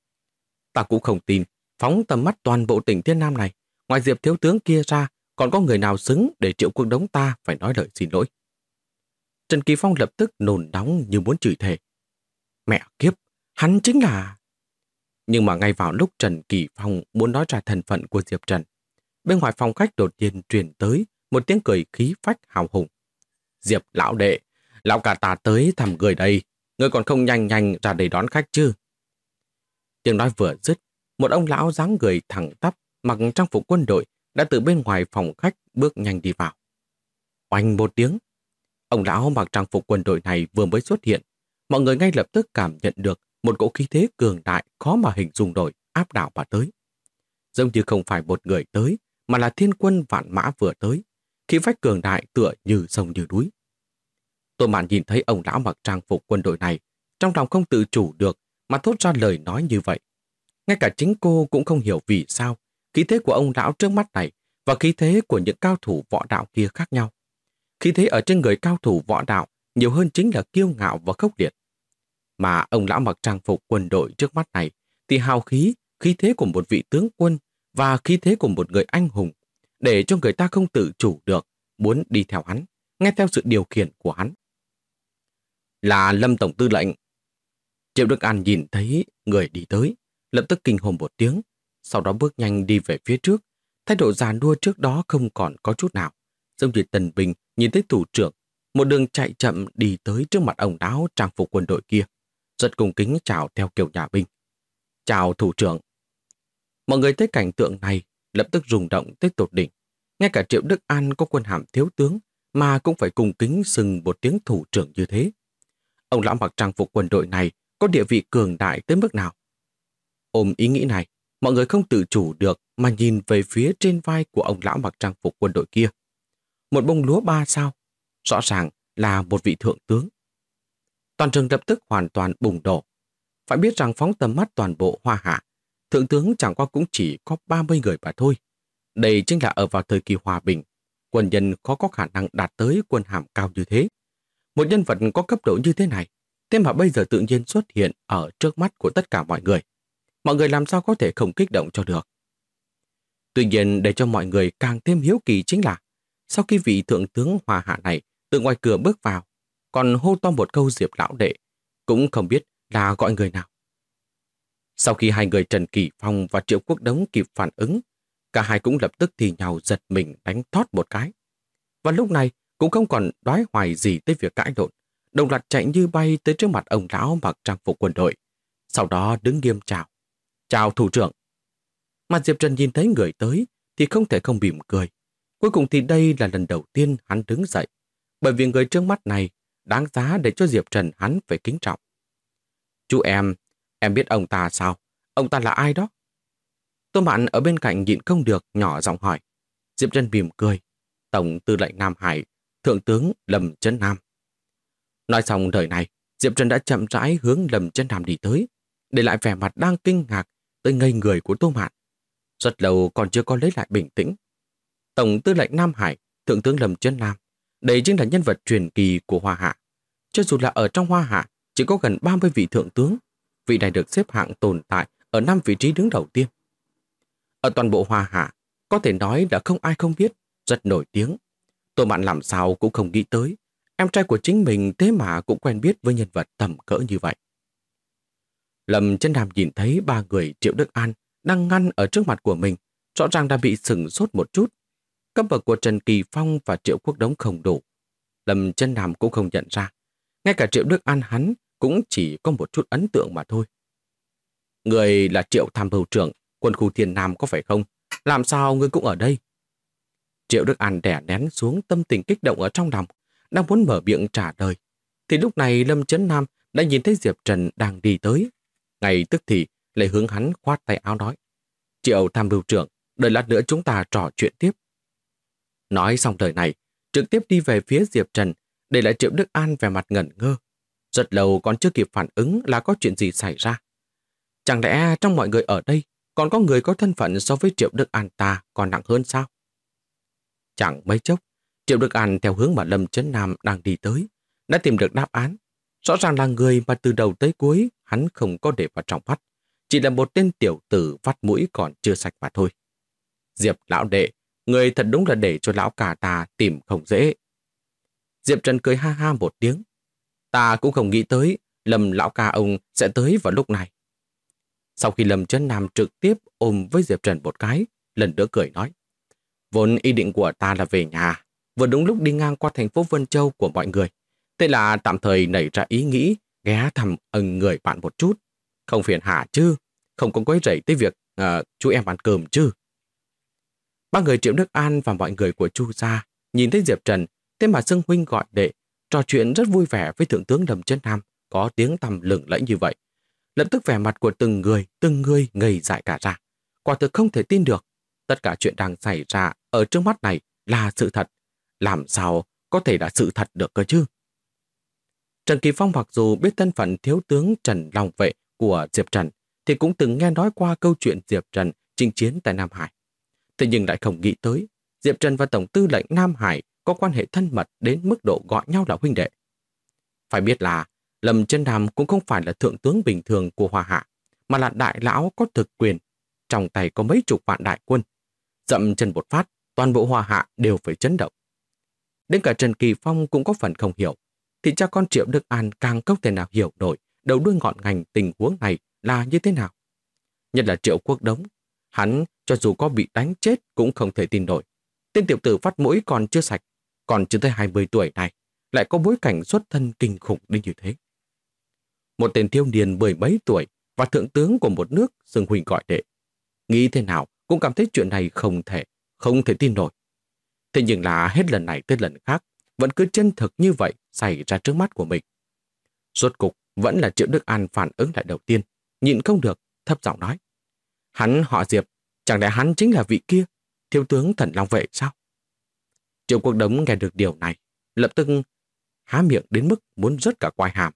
Ta cũng không tin, phóng tầm mắt toàn bộ tỉnh Thiên Nam này, ngoài Diệp thiếu tướng kia ra, còn có người nào xứng để Triệu Quốc Đống ta phải nói lời xin lỗi. Trần Kỳ Phong lập tức nôn nóng như muốn chửi thề. Mẹ kiếp, hắn chính là... Nhưng mà ngay vào lúc Trần Kỳ Phong muốn nói ra thân phận của Diệp Trần, bên ngoài phòng khách đột nhiên truyền tới một tiếng cười khí phách hào hùng. Diệp lão đệ, lão cả ta tới thăm người đây, người còn không nhanh nhanh ra đây đón khách chứ? Tiếng nói vừa dứt, một ông lão dáng người thẳng tắp, mặc trang phục quân đội đã từ bên ngoài phòng khách bước nhanh đi vào. Oanh một tiếng, ông lão mặc trang phục quân đội này vừa mới xuất hiện, mọi người ngay lập tức cảm nhận được một cỗ khí thế cường đại khó mà hình dung nổi áp đảo mà tới. Giống như không phải một người tới, mà là thiên quân vạn mã vừa tới, khí phách cường đại tựa như sông như núi. Tô Mạn nhìn thấy ông lão mặc trang phục quân đội này, trong lòng không tự chủ được mà thốt ra lời nói như vậy. Ngay cả chính cô cũng không hiểu vì sao khí thế của ông lão trước mắt này và khí thế của những cao thủ võ đạo kia khác nhau. Khí thế ở trên người cao thủ võ đạo nhiều hơn chính là kiêu ngạo và khốc liệt. Mà ông lão mặc trang phục quân đội trước mắt này thì hào khí, khí thế của một vị tướng quân và khí thế của một người anh hùng, để cho người ta không tự chủ được muốn đi theo hắn, nghe theo sự điều khiển của hắn. Là Lâm Tổng Tư lệnh. Triệu Đức An nhìn thấy người đi tới, lập tức kinh hồn một tiếng, sau đó bước nhanh đi về phía trước. Thái độ già nua trước đó không còn có chút nào, giống như Tần Bình nhìn thấy thủ trưởng, một đường chạy chậm đi tới trước mặt ông lão trang phục quân đội kia, rất cung kính chào theo kiểu nhà binh. Chào thủ trưởng. Mọi người thấy cảnh tượng này lập tức rung động tới tột đỉnh. Ngay cả Triệu Đức An có quân hàm thiếu tướng mà cũng phải cung kính xưng một tiếng thủ trưởng như thế. Ông lão mặc trang phục quân đội này có địa vị cường đại tới mức nào? Ôm ý nghĩ này, mọi người không tự chủ được mà nhìn về phía trên vai của ông lão mặc trang phục quân đội kia. Một bông lúa 3 sao, rõ ràng là một vị thượng tướng. Toàn trường lập tức hoàn toàn bùng nổ. Phải biết rằng phóng tầm mắt toàn bộ Hoa Hạ, thượng tướng chẳng qua cũng chỉ có 30 người mà thôi. Đây chính là ở vào thời kỳ hòa bình, quân nhân khó có khả năng đạt tới quân hàm cao như thế. Một nhân vật có cấp độ như thế này, thế mà bây giờ tự nhiên xuất hiện ở trước mắt của tất cả mọi người. Mọi người làm sao có thể không kích động cho được. Tuy nhiên, để cho mọi người càng thêm hiếu kỳ chính là, sau khi vị thượng tướng Hoa Hạ này từ ngoài cửa bước vào, còn hô to một câu Diệp lão đệ, cũng không biết là gọi người nào. Sau khi hai người Trần Kỳ Phong và Triệu Quốc Đống kịp phản ứng, cả hai cũng lập tức thì nhào giật mình đánh thót một cái. Và lúc này cũng không còn đoái hoài gì tới việc cãi lộn, đồng loạt chạy như bay tới trước mặt ông lão mặc trang phục quân đội. Sau đó đứng nghiêm chào. Chào thủ trưởng. Mà Diệp Trần nhìn thấy người tới thì không thể không mỉm cười. Cuối cùng thì đây là lần đầu tiên hắn đứng dậy, bởi vì người trước mắt này đáng giá để cho Diệp Trần hắn phải kính trọng. Chú em biết ông ta sao? Ông ta là ai đó? Tô Mạn ở bên cạnh nhịn không được nhỏ giọng hỏi. Diệp Trần mỉm cười. Tổng tư lệnh Nam Hải, Thượng tướng Lâm Chấn Nam. Nói xong lời này, Diệp Trần đã chậm rãi hướng Lâm Chấn Nam đi tới, để lại vẻ mặt đang kinh ngạc tới ngây người của Tô Mạn. Rất lâu còn chưa có lấy lại bình tĩnh. Tổng tư lệnh Nam Hải, Thượng tướng Lâm Chấn Nam, đây chính là nhân vật truyền kỳ của Hoa Hạ. Cho dù là ở trong Hoa Hạ, chỉ có gần 30 vị thượng tướng, vị này được xếp hạng tồn tại ở 5 vị trí đứng đầu tiên. Ở toàn bộ Hoa Hạ, có thể nói là không ai không biết, rất nổi tiếng. Tô Mạn làm sao cũng không nghĩ tới, em trai của chính mình thế mà cũng quen biết với nhân vật tầm cỡ như vậy. Lâm Chấn Nam nhìn thấy ba người Triệu Đức An đang ngăn ở trước mặt của mình, rõ ràng đã bị sửng sốt một chút. Cấp bậc của Trần Kỳ Phong và Triệu Quốc Đống không đủ. Lâm Chấn Nam cũng không nhận ra. Ngay cả Triệu Đức An hắn cũng chỉ có một chút ấn tượng mà thôi. Người là Triệu tham mưu trưởng quân khu Thiên Nam có phải không? Làm sao ngươi cũng ở đây? Triệu Đức An đè nén xuống tâm tình kích động ở trong lòng, đang muốn mở miệng trả lời. Thì lúc này Lâm Chấn Nam đã nhìn thấy Diệp Trần đang đi tới. Ngay tức thì lại hướng hắn khoát tay áo nói. Triệu tham mưu trưởng, đợi lát nữa chúng ta trò chuyện tiếp. Nói xong lời này, trực tiếp đi về phía Diệp Trần, để lại Triệu Đức An vẻ mặt ngẩn ngơ. Rất lâu còn chưa kịp phản ứng là có chuyện gì xảy ra. Chẳng lẽ trong mọi người ở đây còn có người có thân phận so với Triệu Đức An ta còn nặng hơn sao? Chẳng mấy chốc, Triệu Đức An theo hướng mà Lâm Chấn Nam đang đi tới, đã tìm được đáp án. Rõ ràng là người mà từ đầu tới cuối hắn không có để vào trong mắt, chỉ là một tên tiểu tử vắt mũi còn chưa sạch mà thôi. Diệp lão đệ, người thật đúng là để cho lão cả ta tìm không dễ. Diệp Trần cười ha ha một tiếng. Ta cũng không nghĩ tới Lâm lão ca ông sẽ tới vào lúc này. Sau khi Lâm Chấn Nam trực tiếp ôm với Diệp Trần một cái, lần nữa cười nói. Vốn ý định của ta là về nhà, vừa đúng lúc đi ngang qua thành phố Vân Châu của mọi người. Thế là tạm thời nảy ra ý nghĩ ghé thăm ân người bạn một chút. Không phiền hà chứ, không có quấy rầy tới việc chú em ăn cơm chứ. Ba người Triệu Đức An và mọi người của Chu gia nhìn thấy Diệp Trần, thế mà xưng huynh gọi đệ, trò chuyện rất vui vẻ với Thượng tướng Lâm Chấn Nam có tiếng tăm lừng lẫy như vậy. Lập tức vẻ mặt của từng người ngây dại cả ra. Quả thực không thể tin được. Tất cả chuyện đang xảy ra ở trước mắt này là sự thật. Làm sao có thể là sự thật được cơ chứ? Trần Kỳ Phong mặc dù biết thân phận thiếu tướng Trần Long Vệ của Diệp Trần, thì cũng từng nghe nói qua câu chuyện Diệp Trần chinh chiến tại Nam Hải. Thế nhưng lại không nghĩ tới, Diệp Trần và Tổng tư lệnh Nam Hải có quan hệ thân mật đến mức độ gọi nhau là huynh đệ. Phải biết là Lâm Chấn Nam cũng không phải là thượng tướng bình thường của Hoa Hạ, mà là đại lão có thực quyền, trong tay có mấy chục vạn đại quân. Dậm chân một phát, toàn bộ Hoa Hạ đều phải chấn động. Đến cả Trần Kỳ Phong cũng có phần không hiểu, thì cha con Triệu Đức An càng không thể nào hiểu nổi đầu đuôi ngọn ngành tình huống này là như thế nào. Nhất là Triệu Quốc Đống, hắn cho dù có bị đánh chết cũng không thể tin nổi. Tên tiểu tử vắt mũi còn chưa sạch, còn chưa tới 20 tuổi này, lại có bối cảnh xuất thân kinh khủng đến như thế. Một tên thiếu niên 10 mấy tuổi và thượng tướng của một nước xưng huynh gọi đệ. Nghĩ thế nào cũng cảm thấy chuyện này không thể tin nổi. Thế nhưng là hết lần này tới lần khác, vẫn cứ chân thực như vậy xảy ra trước mắt của mình. Rốt cục vẫn là Triệu Đức An phản ứng lại đầu tiên, nhịn không được, thấp giọng nói. Hắn họ Diệp, chẳng lẽ hắn chính là vị kia, thiếu tướng Thần Long Vệ sao? Triệu Quốc Đống nghe được điều này, lập tức há miệng đến mức muốn rớt cả quai hàm.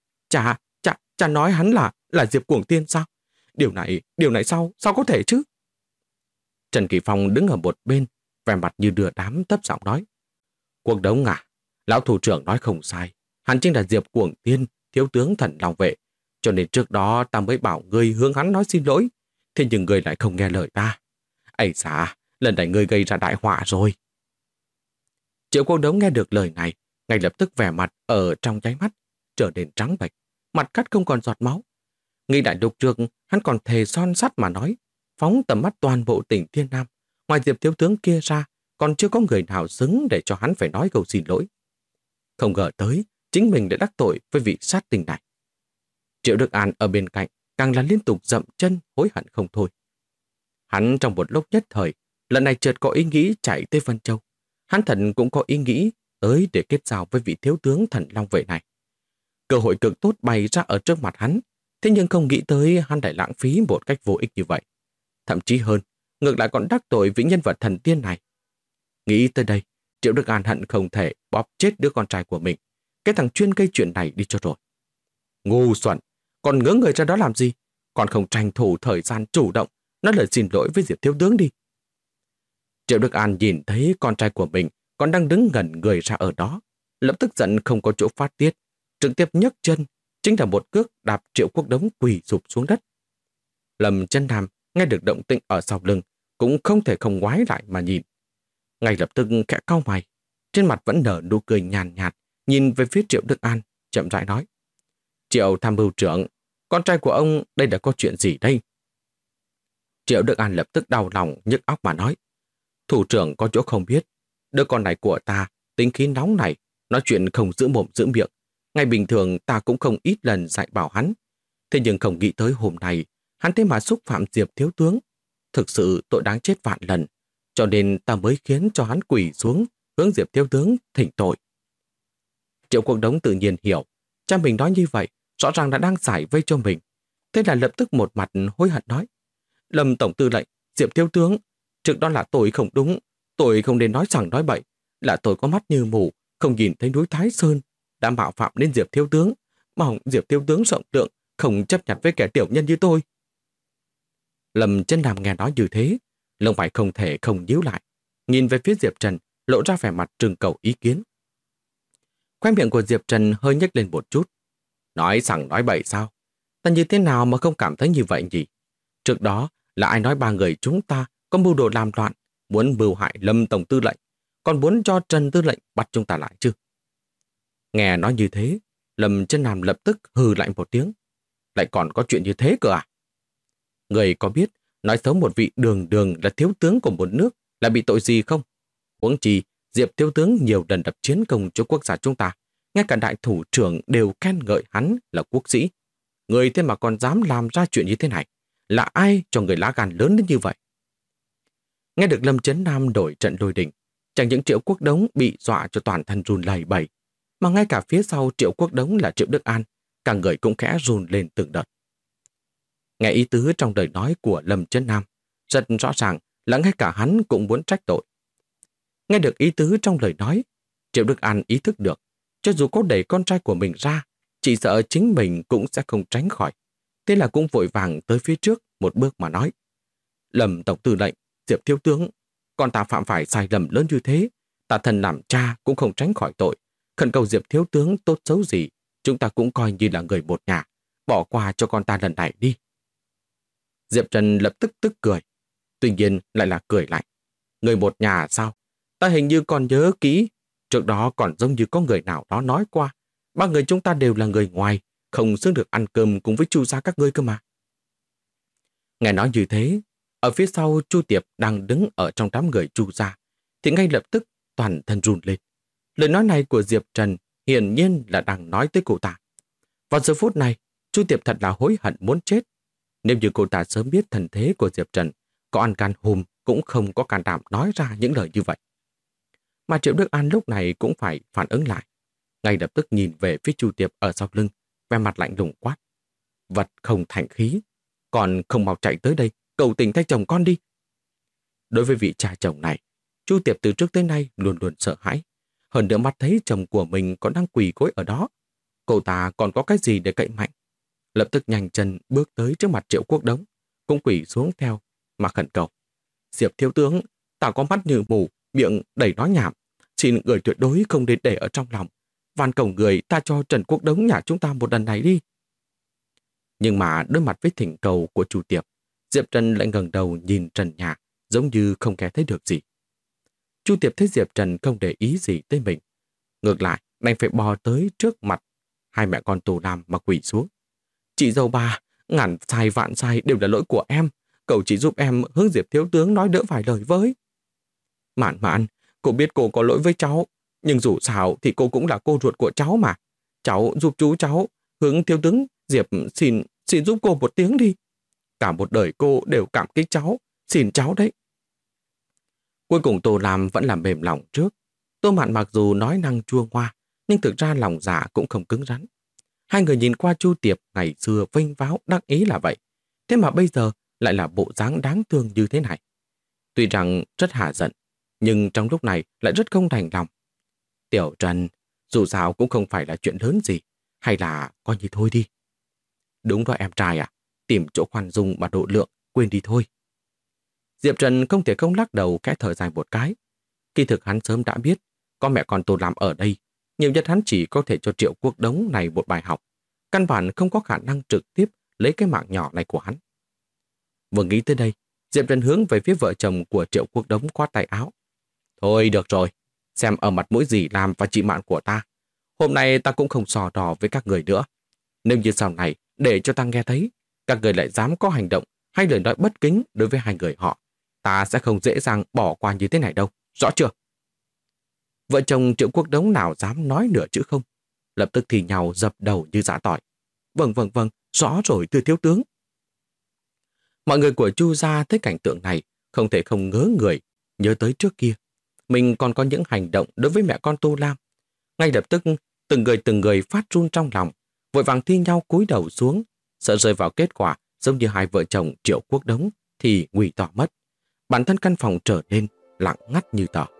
Cha nói hắn là Diệp Cuồng Tiên sao? Điều này sao có thể chứ? Trần Kỳ Phong đứng ở một bên, vẻ mặt như đưa đám, thấp giọng nói. Cuồng Đống à, lão thủ trưởng nói không sai. Hắn chính là Diệp Cuồng Tiên, thiếu tướng Thần Long Vệ. Cho nên trước đó ta mới bảo ngươi hướng hắn nói xin lỗi. Thế nhưng ngươi lại không nghe lời ta. Ây xa, lần này ngươi gây ra đại họa rồi. Triệu Cuồng Đống nghe được lời này, ngay lập tức vẻ mặt ở trong nháy mắt trở nên trắng bệch, mặt cắt không còn giọt máu. Nghĩ đại lục trước, hắn còn thề son sắt mà nói, phóng tầm mắt toàn bộ tỉnh Thiên Nam, ngoài Diệp thiếu tướng kia ra, còn chưa có người nào xứng để cho hắn phải nói câu xin lỗi. Không ngờ tới, chính mình đã đắc tội với vị sát tinh này. Triệu Đức An ở bên cạnh càng là liên tục dậm chân hối hận không thôi. Hắn trong một lúc nhất thời, lần này chợt có ý nghĩ chạy tới Vân Châu. Hắn thần cũng có ý nghĩ tới để kết giao với vị thiếu tướng Thần Long Vệ này. Cơ hội cực tốt bày ra ở trước mặt hắn, thế nhưng không nghĩ tới hắn lại lãng phí một cách vô ích như vậy. Thậm chí hơn, ngược lại còn đắc tội với nhân vật thần tiên này. Nghĩ tới đây, Triệu Đức An hận không thể bóp chết đứa con trai của mình. Cái thằng chuyên gây chuyện này đi cho rồi. Ngu xuẩn, còn ngớ người ra đó làm gì? Còn không tranh thủ thời gian chủ động, nói lời xin lỗi với Diệp thiếu tướng đi. Triệu Đức An nhìn thấy con trai của mình còn đang đứng ngẩn người ra ở đó, lập tức giận không có chỗ phát tiết, trực tiếp nhấc chân, chính là một cước đạp Triệu Quốc Đống quỳ sụp xuống đất. Lâm Chân Nam nghe được động tĩnh ở sau lưng, cũng không thể không ngoái lại mà nhìn. Ngay lập tức khẽ cau mày, trên mặt vẫn nở nụ cười nhàn nhạt, nhìn về phía Triệu Đức An, chậm rãi nói. Triệu tham mưu trưởng, con trai của ông đây đã có chuyện gì đây? Triệu Đức An lập tức đau lòng nhức óc mà nói. Thủ trưởng có chỗ không biết, đứa con này của ta, tính khí nóng này, nói chuyện không giữ mồm giữ miệng. Ngày bình thường ta cũng không ít lần dạy bảo hắn. Thế nhưng không nghĩ tới hôm nay, hắn thế mà xúc phạm Diệp thiếu tướng. Thực sự tội đáng chết vạn lần, cho nên ta mới khiến cho hắn quỳ xuống, hướng Diệp thiếu tướng thỉnh tội. Triệu Quốc Đống tự nhiên hiểu, cha mình nói như vậy, rõ ràng là đang giải vây cho mình. Thế là lập tức một mặt hối hận nói. Lâm tổng tư lệnh, Diệp thiếu tướng, trước đó là tôi không đúng, tôi không nên nói rằng nói bậy, là tôi có mắt như mù, không nhìn thấy núi Thái Sơn, đã mạo phạm đến Diệp thiếu tướng, mong Diệp thiếu tướng rộng lượng, không chấp nhận với kẻ tiểu nhân như tôi. Lâm Chân Nam nghe nói như thế, lông mày không thể không nhíu lại, nhìn về phía Diệp Trần, lộ ra vẻ mặt trưng cầu ý kiến. Khóe miệng của Diệp Trần hơi nhếch lên một chút. Nói rằng nói bậy sao? Ta như thế nào mà không cảm thấy như vậy nhỉ? Trước đó là ai nói ba người chúng ta có mưu đồ làm loạn, muốn mưu hại Lâm tổng tư lệnh, còn muốn cho Trần tư lệnh bắt chúng ta lại chứ? Nghe nói như thế, Lâm Chân Nam lập tức hừ lại một tiếng. Lại còn có chuyện như thế cơ à? Người có biết nói xấu một vị đường đường là thiếu tướng của một nước là bị tội gì không? Huống chi Diệp thiếu tướng nhiều lần lập chiến công cho quốc gia chúng ta, ngay cả đại thủ trưởng đều khen ngợi hắn là quốc sĩ. Người thế mà còn dám làm ra chuyện như thế này, là ai cho người lá gan lớn đến như vậy? Nghe được Lâm Chấn Nam đổi trận lôi đình, chẳng những Triệu Quốc Đống bị dọa cho toàn thân run lẩy bẩy, mà ngay cả phía sau Triệu Quốc Đống là Triệu Đức An, cả người cũng khẽ run lên từng đợt. Nghe ý tứ trong lời nói của Lâm Chấn Nam, rất rõ ràng là ngay cả hắn cũng muốn trách tội. Nghe được ý tứ trong lời nói, Triệu Đức An ý thức được, cho dù có đẩy con trai của mình ra, chỉ sợ chính mình cũng sẽ không tránh khỏi. Thế là cũng vội vàng tới phía trước một bước mà nói. Lâm tổng tư lệnh, Diệp thiếu tướng, con ta phạm phải sai lầm lớn như thế, ta thân làm cha cũng không tránh khỏi tội. Khẩn cầu Diệp thiếu tướng tốt xấu gì, chúng ta cũng coi như là người một nhà, bỏ qua cho con ta lần này đi. Diệp Trần lập tức tức cười, tuy nhiên lại là cười lại. Người một nhà sao? Ta hình như còn nhớ kỹ, trước đó còn giống như có người nào đó nói qua, ba người chúng ta đều là người ngoài, không xứng được ăn cơm cùng với Chu gia các ngươi cơ mà. Nghe nói như thế, ở phía sau Chu Tiệp đang đứng ở trong đám người Chu gia, thì ngay lập tức toàn thân run lên. Lời nói này của Diệp Trần hiển nhiên là đang nói tới cô ta. Vào giờ phút này, Chu Tiệp thật là hối hận muốn chết. Nếu như cô ta sớm biết thần thế của Diệp Trần, có ăn can hùm cũng không có can đảm nói ra những lời như vậy. Mà Triệu Đức An lúc này cũng phải phản ứng lại. Ngay lập tức nhìn về phía Chu Tiệp ở sau lưng, vẻ mặt lạnh lùng quát. Vật không thành khí, còn không mau chạy tới đây, cầu tình thay chồng con đi. Đối với vị cha chồng này, Chu Tiệp từ trước tới nay luôn luôn sợ hãi. Hơn nữa mắt thấy chồng của mình còn đang quỳ gối ở đó. Cô ta còn có cái gì để cậy mạnh? Lập tức nhanh chân bước tới trước mặt Triệu Quốc Đống, cũng quỳ xuống theo mà khẩn cầu. Diệp thiếu tướng, ta có mắt như mù, miệng đầy nói nhảm. Xin người tuyệt đối không nên để ở trong lòng. Van cầu người ta cho Trần Quốc Đống nhà chúng ta một lần này đi. Nhưng mà đối mặt với thỉnh cầu của Chu Tiệp, Diệp Trần lại ngẩng đầu nhìn trần nhà, giống như không nghe thấy được gì. Chu Tiệp thấy Diệp Trần không để ý gì tới mình. Ngược lại, đành phải bò tới trước mặt hai mẹ con Tô Lam mà quỳ xuống. Chị dâu ba, ngàn sai vạn sai đều là lỗi của em. Cậu chỉ giúp em hướng Diệp thiếu tướng nói đỡ vài lời với. Mạn Mạn, cô biết cô có lỗi với cháu, nhưng dù sao thì cô cũng là cô ruột của cháu mà. Cháu giúp chú cháu, hướng thiếu tướng Diệp xin giúp cô một tiếng đi. Cả một đời cô đều cảm kích cháu, xin cháu đấy. Cuối cùng Tô Lam vẫn làm mềm lòng trước. Tô Mạn mặc dù nói năng chua ngoa, nhưng thực ra lòng dạ cũng không cứng rắn. Hai người nhìn qua Chu Tiệp ngày xưa vênh váo đắc ý là vậy. Thế mà bây giờ lại là bộ dáng đáng thương như thế này. Tuy rằng rất hả giận, nhưng trong lúc này lại rất không đành lòng. Tiểu Trần, dù sao cũng không phải là chuyện lớn gì, hay là coi như thôi đi. Đúng rồi em trai à, tìm chỗ khoan dung mà độ lượng, quên đi thôi. Diệp Trần không thể không lắc đầu khẽ thở dài một cái. Kỳ thực hắn sớm đã biết, có mẹ con Tô Lam ở đây, nhiều nhất hắn chỉ có thể cho Triệu Quốc Đống này một bài học. Căn bản không có khả năng trực tiếp lấy cái mạng nhỏ này của hắn. Vừa nghĩ tới đây, Diệp Trần hướng về phía vợ chồng của Triệu Quốc Đống khoát tay áo. Thôi được rồi, xem ở mặt mũi gì làm và chị Mạn của ta. Hôm nay ta cũng không sò đỏ với các người nữa. Nếu như sau này để cho ta nghe thấy, các người lại dám có hành động hay lời nói bất kính đối với hai người họ, ta sẽ không dễ dàng bỏ qua như thế này đâu, rõ chưa? Vợ chồng Triệu Quốc Đống nào dám nói nửa chữ không, lập tức thì nhau dập đầu như giã tỏi. Vâng, rõ rồi thưa thiếu tướng. Mọi người của Chu gia thấy cảnh tượng này không thể không ngớ người, nhớ tới trước kia. Mình còn có những hành động đối với mẹ con Tô Lam. Ngay lập tức, từng người phát run trong lòng, vội vàng thi nhau cúi đầu xuống, sợ rơi vào kết quả giống như hai vợ chồng Triệu Quốc Đống thì nguy tỏ mất. Bản thân căn phòng trở nên lặng ngắt như tờ.